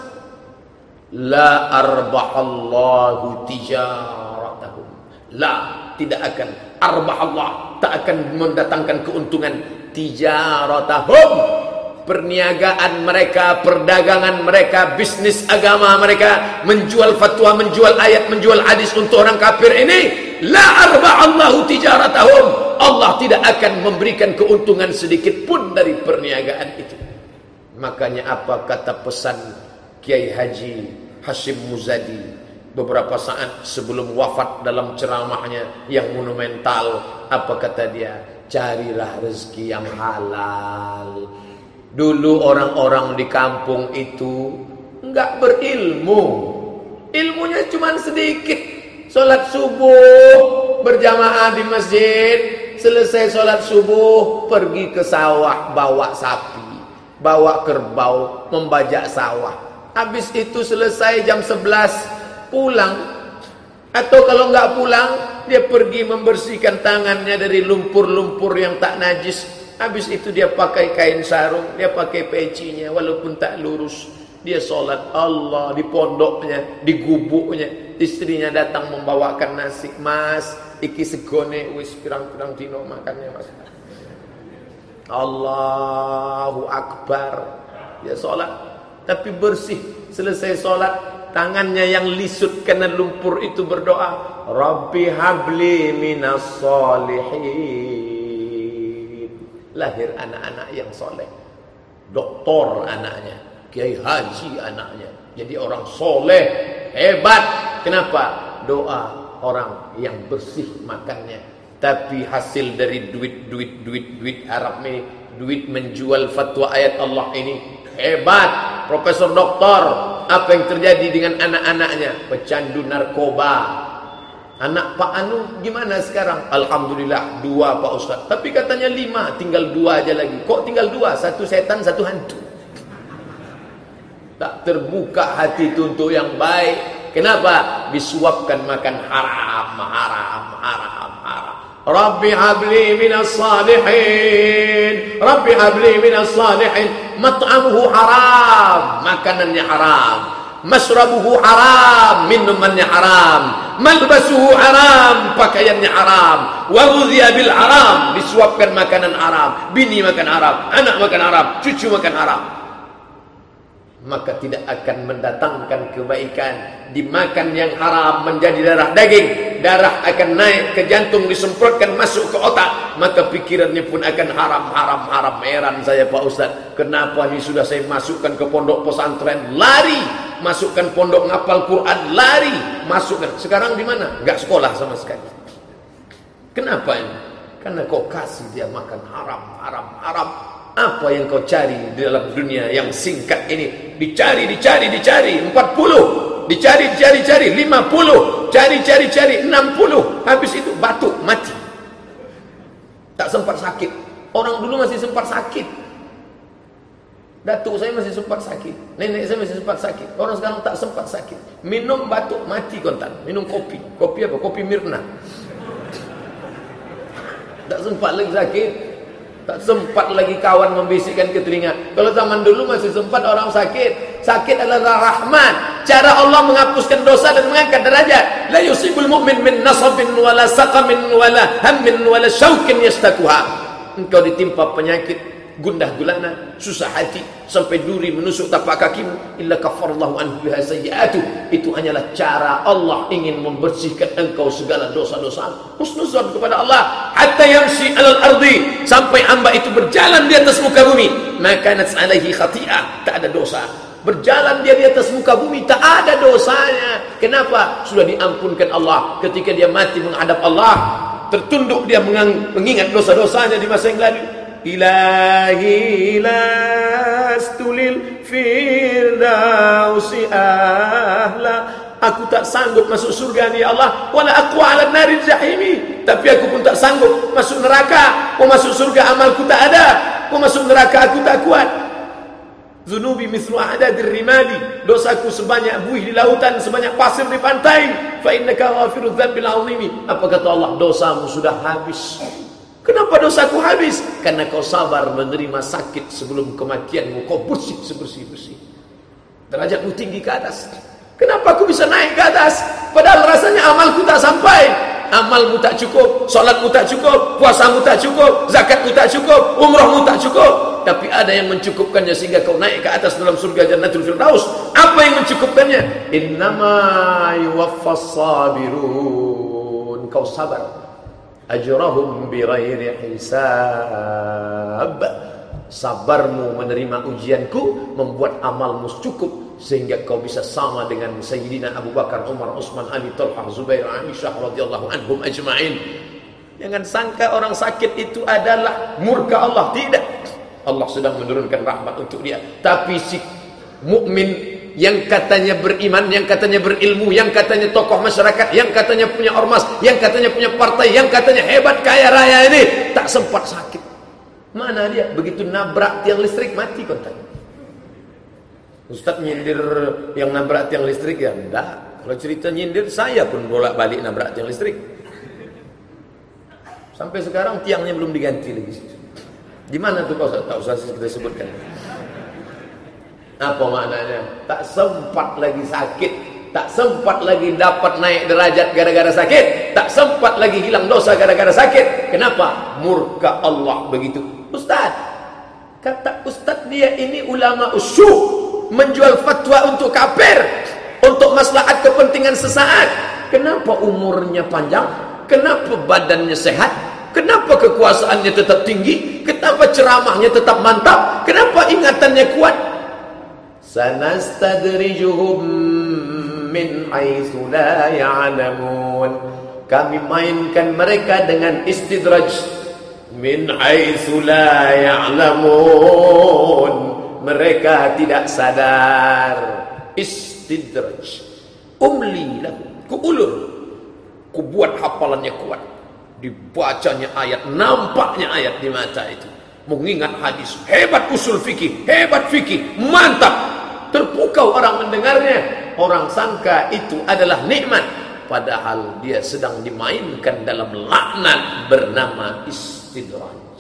La arbahallahu tijaratahum. La, tidak akan arbahallah, tak akan mendatangkan keuntungan tijaratahum, perniagaan mereka, perdagangan mereka, bisnis agama mereka, menjual fatwa, menjual ayat, menjual hadis untuk orang kafir ini. La arba'allahu tijaratahum. Allah tidak akan memberikan keuntungan sedikit pun dari perniagaan itu. Makanya apa kata pesan Kiai Haji Hashim Muzadi beberapa saat sebelum wafat dalam ceramahnya yang monumental? Apa kata dia? Carilah rezeki yang halal. Dulu orang-orang di kampung itu enggak berilmu. Ilmunya cuma sedikit. Salat subuh berjamaah di masjid, selesai salat subuh pergi ke sawah bawa sapi, bawa kerbau, membajak sawah. Habis itu selesai jam 11 pulang. Atau kalau enggak pulang, dia pergi membersihkan tangannya dari lumpur-lumpur yang tak najis. Habis itu dia pakai kain sarung, dia pakai pecinya walaupun tak lurus. Dia sholat Allah di pondoknya, di gubuknya. Istrinya datang membawakan nasi. Mas, iki segone wis pirang-pirang dino makannya, Mas. Allahu Akbar. Dia sholat tapi bersih. Selesai sholat, tangannya yang lisut karena lumpur itu berdoa, Rabbi habli minas solihin. Lahir anak-anak yang soleh. Doktor anaknya, Kiai Haji anaknya, jadi orang soleh, hebat. Kenapa? Doa orang yang bersih makannya. Tapi hasil dari duit Arab ini, duit menjual fatwa ayat Allah ini, hebat. Profesor doktor, apa yang terjadi dengan anak-anaknya? Pecandu narkoba. Anak Pak Anu gimana sekarang? Alhamdulillah 2 Pak Ustaz. Tapi katanya 5, tinggal 2 aja lagi. Kok tinggal 2? Satu setan, satu hantu. Tak terbuka hati itu untuk yang baik. Kenapa? Disuapkan makan haram. Rabbi habli minas salihin. Rabbi habli minas salihin. Mat'amuhu haram, makanannya haram. Masrabuhu haram, minumannya haram. Malbasuhu haram, pakaiannya haram. Wa ghudhiya bil haram, disuapkan makanan haram. Bini makan haram, anak makan haram, cucu makan haram. Maka tidak akan mendatangkan kebaikan. Dimakan yang haram menjadi darah daging, darah akan naik ke jantung, disemprotkan masuk ke otak, maka pikirannya pun akan haram. Heran saya Pak Ustaz, kenapa ini sudah saya masukkan ke pondok pesantren lari, masukkan pondok ngapal Quran lari, masukkan. Sekarang di mana? Enggak sekolah sama sekali. Kenapa ini? Karena kau kasih dia makan haram. Apa yang kau cari di dalam dunia yang singkat ini? Dicari 40, dicari 50, cari 60, habis itu batuk mati. Tak sempat sakit. Orang dulu masih sempat sakit. Datuk saya masih sempat sakit, nenek saya masih sempat sakit. Orang sekarang tak sempat sakit. Minum batuk mati kontan. Minum kopi apa? Kopi Mirna. Tak sempat lagi sakit. Tak sempat lagi kawan membisikkan ke telinga. Kalau zaman dulu masih sempat orang sakit. Sakit adalah rahmat. Cara Allah menghapuskan dosa dan mengangkat derajat. La yusibul mu'min min nasabin wala saqamin wala hammin wala syaukin yastakuha. Engkau ditimpa penyakit gundah gulana, susah hati, sampai duri menusuk tapak kakimu, illa kafarallahu anhu biha sayyi'atu. Itu hanyalah cara Allah ingin membersihkan engkau segala dosa-dosa. Husnuzan kepada Allah. Hatta yamshi alal ardi, sampai hamba itu berjalan di atas muka bumi, maka nas alaihi khati'ah, tak ada dosa. Berjalan dia di atas muka bumi, tak ada dosanya. Kenapa? Sudah diampunkan Allah. Ketika dia mati menghadap Allah, tertunduk dia mengingat dosa-dosanya di masa yang lalu. Ilahi lastulil firdausi ahla. Aku tak sanggup masuk surga ni ya Allah. Wala aqwa ala naril jahimi. Tapi aku pun tak sanggup masuk neraka. Mau masuk surga amalku tak ada, mau masuk neraka aku tak kuat. Zunubi mislu a'dadir rimali, dosaku sebanyak buih di lautan, sebanyak pasir di pantai. Fa innaka ghafirudz dzambil 'azimi. Apa kata Allah? Dosamu sudah habis. Kenapa dosaku habis? Karena kau sabar menerima sakit sebelum kematianmu. Kau bersih sebersih-bersih. Derajatmu tinggi ke atas. Kenapa aku bisa naik ke atas? Padahal rasanya amalku tak sampai. Amalmu tak cukup, solatmu tak cukup, puasamu tak cukup, zakatmu tak cukup, umrahmu tak cukup. Tapi ada yang mencukupkannya sehingga kau naik ke atas dalam surga Jannatul Firdaus. Apa yang mencukupkannya? Innama yuwaffas sabirun. Kau sabar. Ajrahum bighairi hisab. Sabarmu menerima ujianku membuat amalmu cukup sehingga kau bisa sama dengan Sayyidina Abu Bakar, Umar, Utsman, Ali, Talhah, Zubair, Aisyah radhiyallahu anhum ajma'in. Jangan sangka orang sakit itu adalah murka Allah. Tidak. Allah sedang menurunkan rahmat untuk dia. Tapi si mukmin yang katanya beriman, yang katanya berilmu, yang katanya tokoh masyarakat, yang katanya punya ormas, yang katanya punya partai, yang katanya hebat kaya raya ini tak sempat sakit. Mana dia? Begitu nabrak tiang listrik mati kontak. Ustaz nyindir yang nabrak tiang listrik ya enggak. Kalau cerita nyindir, saya pun bolak-balik nabrak tiang listrik. Sampai sekarang tiangnya belum diganti lagi. Di mana tuh Pak Ustaz? Tak usah kita sebutkan. Apa maknanya? Tak sempat lagi sakit, tak sempat lagi dapat naik derajat gara-gara sakit, tak sempat lagi hilang dosa gara-gara sakit. Kenapa? Murka Allah begitu. Ustaz, kata Ustaz dia ini ulama usyuk, menjual fatwa untuk kafir, untuk maslahat kepentingan sesaat. Kenapa umurnya panjang? Kenapa badannya sehat? Kenapa kekuasaannya tetap tinggi? Kenapa ceramahnya tetap mantap? Kenapa ingatannya kuat? Sanastadrijuhum min haitsu la ya'lamun. Kami mainkan mereka dengan istidraj. Min haitsu la ya'lamun. Mereka tidak sadar. Istidraj. Umli lahum. Kuulur. Kubuat hafalannya kuat. Dibacanya ayat, nampaknya ayat di mata itu. Mengingat hadis, hebat usul fikih, hebat fikih, mantap. Terpukau orang mendengarnya. Orang sangka itu adalah nikmat, padahal dia sedang dimainkan dalam laknat bernama istidraj.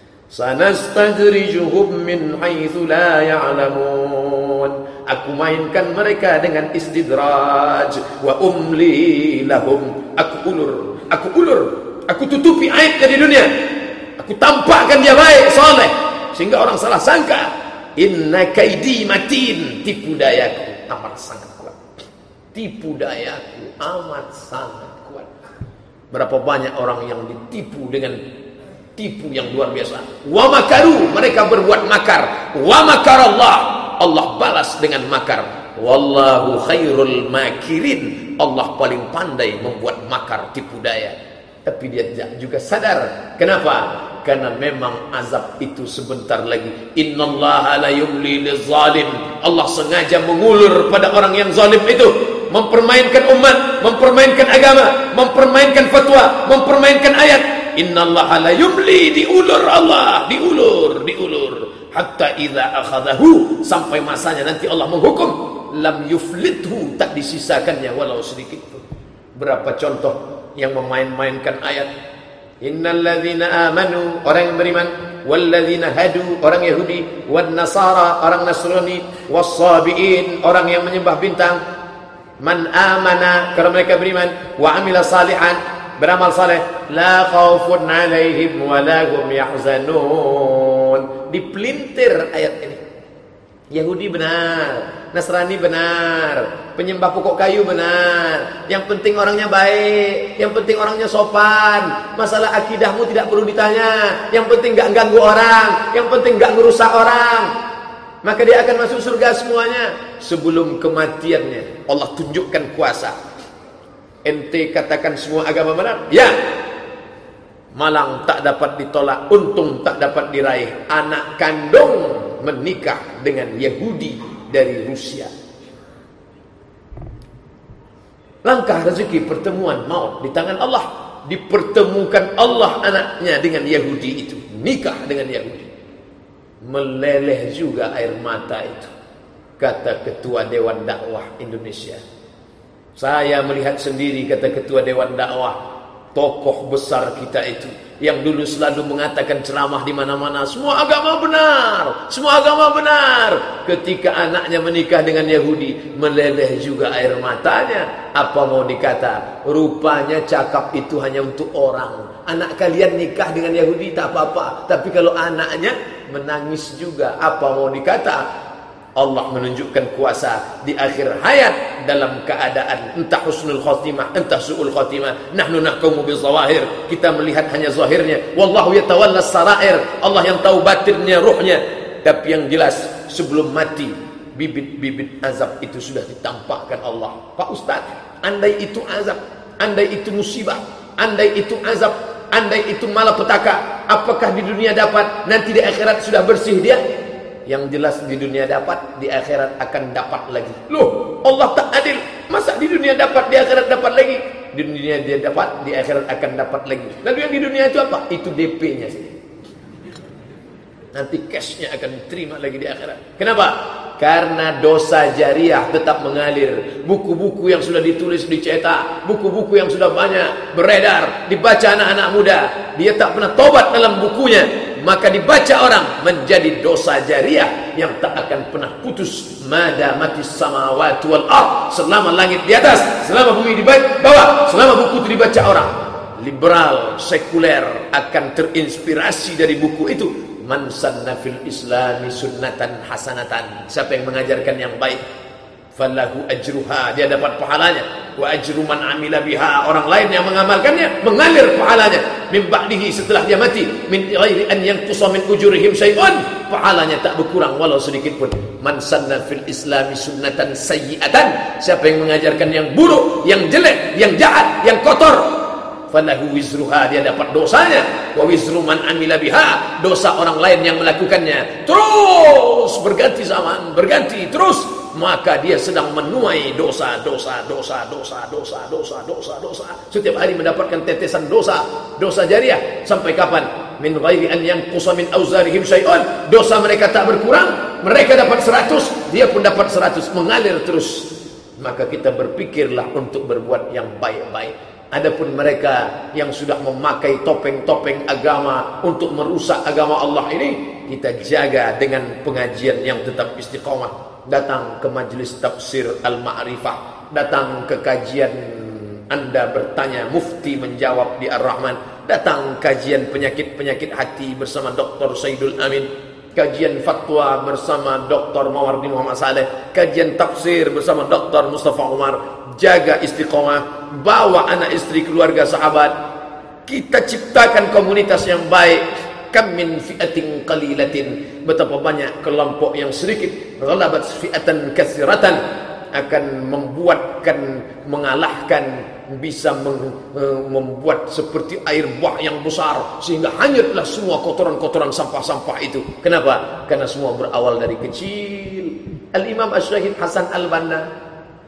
Sanastadrijuhum min haitsu la ya'lamun. Aku mainkan mereka dengan istidraj. Wa umli lahum. Aku ulur, aku tutupi aibnya di dunia. Aku tampakkan dia baik, soleh, sehingga orang salah sangka. Inna kaidi matin. Tipu dayaku amat sangat kuat. Tipu dayaku amat sangat kuat. Berapa banyak orang yang ditipu dengan tipu yang luar biasa. Wa makaru, mereka berbuat makar. Wa makar Allah, Allah balas dengan makar. Wallahu khairul makirin. Allah paling pandai membuat makar, tipu daya. Tapi dia juga sadar. Kenapa? Karena memang azab itu sebentar lagi. Innallaha la yumli lizalim. Allah sengaja mengulur pada orang yang zalim itu, mempermainkan umat, mempermainkan agama, mempermainkan fatwa, mempermainkan ayat. Innallaha la yumli, diulur Allah, diulur. Hatta idza akhadahu, sampai masanya nanti Allah menghukum, lam yuflithu, tak disisakannya walau sedikit pun. Berapa contoh yang memain-mainkan ayat. Innalladzina amanu, orang yang beriman, walladzina hadu, orang Yahudi, wan nasara, orang Nasrani, wassabiin, orang yang menyembah bintang. Man amana, kalau mereka beriman, wa amila salihan, beramal saleh, la khaufun alaihim wa la hum yahzanun. Dipelintir ayat ini. Yahudi benar, Nasrani benar, penyembah pokok kayu benar, yang penting orangnya baik, yang penting orangnya sopan, masalah akidahmu tidak perlu ditanya, yang penting gak ganggu orang, yang penting gak ngerusak orang, maka dia akan masuk surga semuanya. Sebelum kematiannya Allah tunjukkan kuasa. Ente katakan semua agama benar? Ya. Malang tak dapat ditolak, untung tak dapat diraih. Anak kandung menikah dengan Yahudi dari Rusia. Langkah rezeki, pertemuan maut di tangan Allah. Dipertemukan Allah anaknya dengan Yahudi itu, nikah dengan Yahudi. meleleh juga air mata itu, kata Ketua Dewan Dakwah Indonesia. Saya melihat sendiri, kata Ketua Dewan Dakwah, tokoh besar kita itu yang dulu selalu mengatakan ceramah di mana-mana, semua agama benar, semua agama benar. Ketika anaknya menikah dengan Yahudi, meleleh juga air matanya. Apa mau dikata? Rupanya cakap itu hanya untuk orang. Anak kalian nikah dengan Yahudi tak apa-apa, tapi kalau anaknya menangis juga, apa mau dikata? Allah menunjukkan kuasa di akhir hayat dalam keadaan entah husnul khotimah, entah su'ul khotimah. Nahnu nahkumu bizawahir, kita melihat hanya zahirnya. Wallahu yatawalla sarair, Allah yang tahu batinnya, ruhnya. Tapi yang jelas sebelum mati, bibit-bibit azab itu sudah ditampakkan Allah. Pak Ustaz, andai itu azab, andai itu musibah, andai itu azab, andai itu malapetaka, apakah di dunia dapat, nanti di akhirat sudah bersih dia? Yang jelas di dunia dapat, di akhirat akan dapat lagi. Loh, Allah tak adil. Masa di dunia dapat, di akhirat dapat lagi? Di dunia dia dapat, di akhirat akan dapat lagi. Lalu yang di dunia itu apa? Itu DP-nya sih. Nanti cashnya akan diterima lagi di akhirat. Kenapa? Karena dosa jariah tetap mengalir. Buku-buku yang sudah ditulis, dicetak, buku-buku yang sudah banyak beredar, dibaca anak-anak muda, dia tak pernah tobat dalam bukunya, maka dibaca orang menjadi dosa jariah yang tak akan pernah putus. Madamatis samawati wal ard, selama langit di atas, selama bumi di bawah, selama buku itu dibaca orang. Liberal, sekuler akan terinspirasi dari buku itu. Man sanna fil islami sunnatan hasanatan, siapa yang mengajarkan yang baik, falahu ajruha, dia dapat pahalanya. Wa ajru man amila biha, orang lain yang mengamalkannya mengalir pahalanya. Min ba'dihi, setelah dia mati, min ghairi an yanqusa min ujurihim syai'un, pahalanya tak berkurang walau sedikit pun. Man sanna fil islami sunnatan sayyi'atan, siapa yang mengajarkan yang buruk, yang jelek, yang jahat, yang kotor, falahu wizruha, dia dapat dosanya. Wa wizru man amila biha, dosa orang lain yang melakukannya. Terus berganti zaman, berganti terus, maka dia sedang menuai dosa. Setiap hari mendapatkan tetesan dosa jariah. Sampai kapan? Min ghairi an yanqusa min auzarihim syai'un, dosa mereka tak berkurang, mereka dapat 100, dia pun dapat 100, mengalir terus. Maka kita berpikirlah untuk berbuat yang baik-baik. Adapun mereka yang sudah memakai topeng-topeng agama untuk merusak agama Allah ini, kita jaga dengan pengajian yang tetap istiqamah. Datang ke majlis tafsir Al-Ma'rifah, datang ke kajian Anda bertanya, mufti menjawab di Ar-Rahman, datang kajian penyakit-penyakit hati bersama Dr. Saidul Amin, kajian fatwa bersama Dr. Mawardi Muhammad Saleh, kajian tafsir bersama Dr. Mustafa Umar. Jaga istiqamah, bawa anak istri, keluarga, sahabat. Kita ciptakan komunitas yang baik. Kam min fi'atin qalilatin, betapa banyak kelompok yang sedikit, ghalabat fi'atan katsiratan, akan mengalahkan, bisa membuat seperti air bah yang besar, sehingga hanyutlah semua kotoran-kotoran sampah-sampah itu. Kenapa? Karena semua berawal dari kecil. Al-Imam Asy-Syahid Hasan Al-Banna,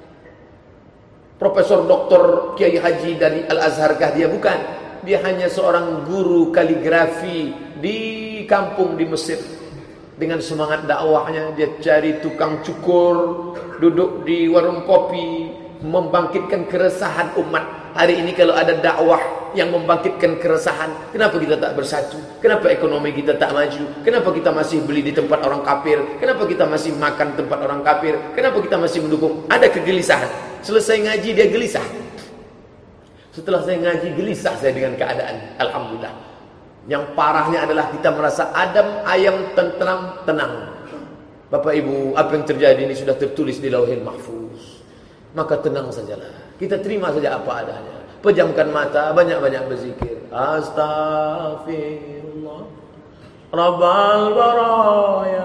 Profesor Doktor Kiai Haji dari Al-Azharkah dia? Bukan. Dia hanya seorang guru kaligrafi di kampung di Mesir. Dengan semangat dakwahnya, dia cari tukang cukur, duduk di warung kopi, membangkitkan keresahan umat. Hari ini kalau ada dakwah yang membangkitkan keresahan, kenapa kita tak bersatu? Kenapa ekonomi kita tak maju? Kenapa kita masih beli di tempat orang kafir? Kenapa kita masih makan tempat orang kafir? Kenapa kita masih mendukung? Ada kegelisahan. Selesai ngaji dia gelisah. Setelah saya ngaji, gelisah saya dengan keadaan. Alhamdulillah. Yang parahnya adalah kita merasa adem, ayem, tentram, tenang. Bapak Ibu, apa yang terjadi ini sudah tertulis di Lauhil Mahfuz. Maka tenang sajalah. Kita terima saja apa adanya. Pejamkan mata, banyak-banyak berzikir. Astaghfirullah Rabbal baraya,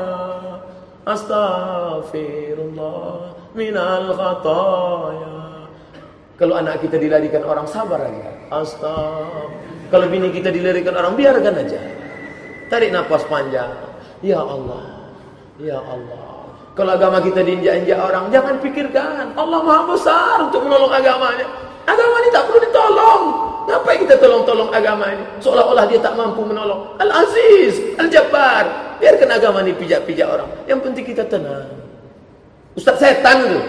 astaghfirullah minal khataya. Kalau anak kita dilarikan orang, sabar aja. Astaghfirullah. Kalau bini kita dilarikan orang, biarkan aja. Tarik nafas panjang. Ya Allah, ya Allah. Kalau agama kita diinjak-injak orang, jangan pikirkan Allah Maha Besar untuk menolong agamanya. Agama ini tak perlu ditolong. Ngapain kita tolong-tolong agama ini? Seolah-olah dia tak mampu menolong. Al-Aziz, Al-Jabbar. Biarkan agama ini pijak-pijak orang. Yang penting kita tenang. Ustaz setan tu.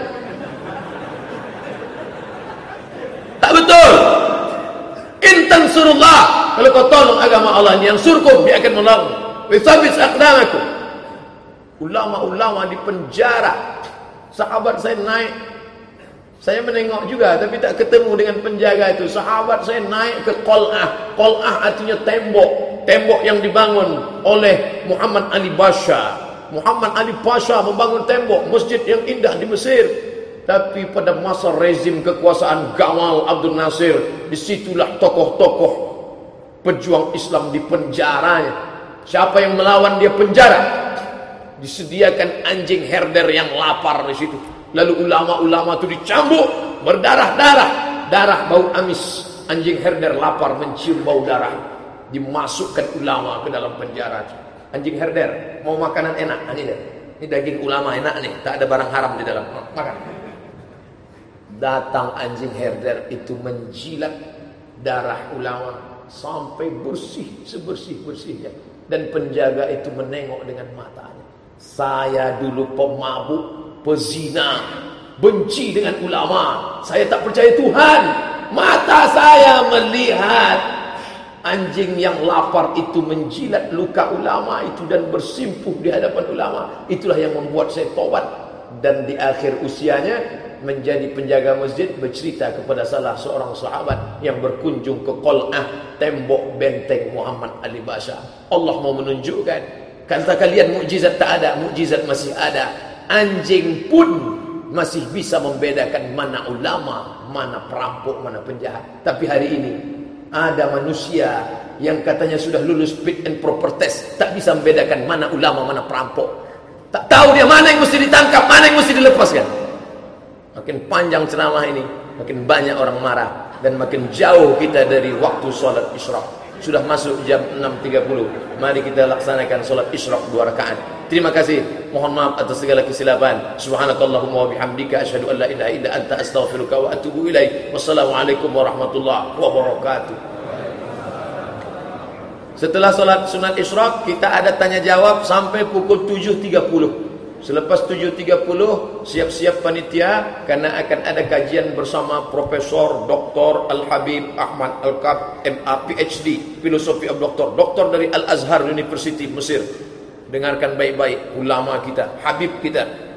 Tak betul. Intan surullah. Kalau kau tolong agama Allah ini, yang surkum, dia akan menolong. Wisabis aqdamakum. Ulama-ulama di penjara. Sahabat saya naik. Saya menengok juga, tapi tak ketemu dengan penjaga itu. Sahabat saya naik ke Qal'ah. Qal'ah artinya tembok. Tembok yang dibangun oleh Muhammad Ali Pasha. Muhammad Ali Pasha membangun tembok masjid yang indah di Mesir. Tapi pada masa rezim kekuasaan Gamal Abdul Nasir, disitulah tokoh-tokoh pejuang Islam di penjaranya. Siapa yang melawan dia penjara. Disediakan anjing herder yang lapar di situ. Lalu ulama-ulama itu dicambuk, berdarah-darah, darah bau amis. Anjing herder lapar mencium bau darah. Dimasukkan ulama ke dalam penjara. Anjing herder mau makanan enak, ini daging ulama enak nih, tak ada barang haram di dalam, makan. Datang anjing herder itu menjilat darah ulama sampai bersih sebersih-bersihnya, dan penjaga itu menengok dengan matanya. Saya dulu pemabuk, pezina, benci dengan ulama, saya tak percaya Tuhan. Mata saya melihat anjing yang lapar itu menjilat luka ulama itu dan bersimpuh di hadapan ulama. Itulah yang membuat saya tobat. Dan di akhir usianya menjadi penjaga masjid, bercerita kepada salah seorang sahabat yang berkunjung ke Qal'ah, tembok benteng Muhammad Ali Pasha. Allah mau menunjukkan, kata kalian mukjizat tak ada, mukjizat masih ada. Anjing pun masih bisa membedakan mana ulama, mana perampok, mana penjahat. Tapi hari ini ada manusia yang katanya sudah lulus fit and proper test, tak bisa membedakan mana ulama, mana perampok. Tak tahu dia mana yang mesti ditangkap, mana yang mesti dilepaskan. Makin panjang ceramah ini, makin banyak orang marah, dan makin jauh kita dari waktu solat isyraq. Sudah masuk jam 6.30. Mari kita laksanakan solat isyraq 2 rakaat. Terima kasih. Mohon maaf atas segala kesilapan. Subhanakallahumma wa bihamdika asyhadu an la ilaha illa anta astaghfiruka wa atubu ilaik. Wassalamualaikum warahmatullahi wabarakatuh. Setelah solat sunat isyraq, kita ada tanya jawab sampai pukul 7.30. Selepas 7.30, siap-siap panitia, karena akan ada kajian bersama Profesor Dr. Al-Habib Ahmad Al-Kab, MA PhD, filosofi of doktor, doktor dari Al-Azhar University Mesir. Dengarkan baik-baik, ulama kita, Habib kita,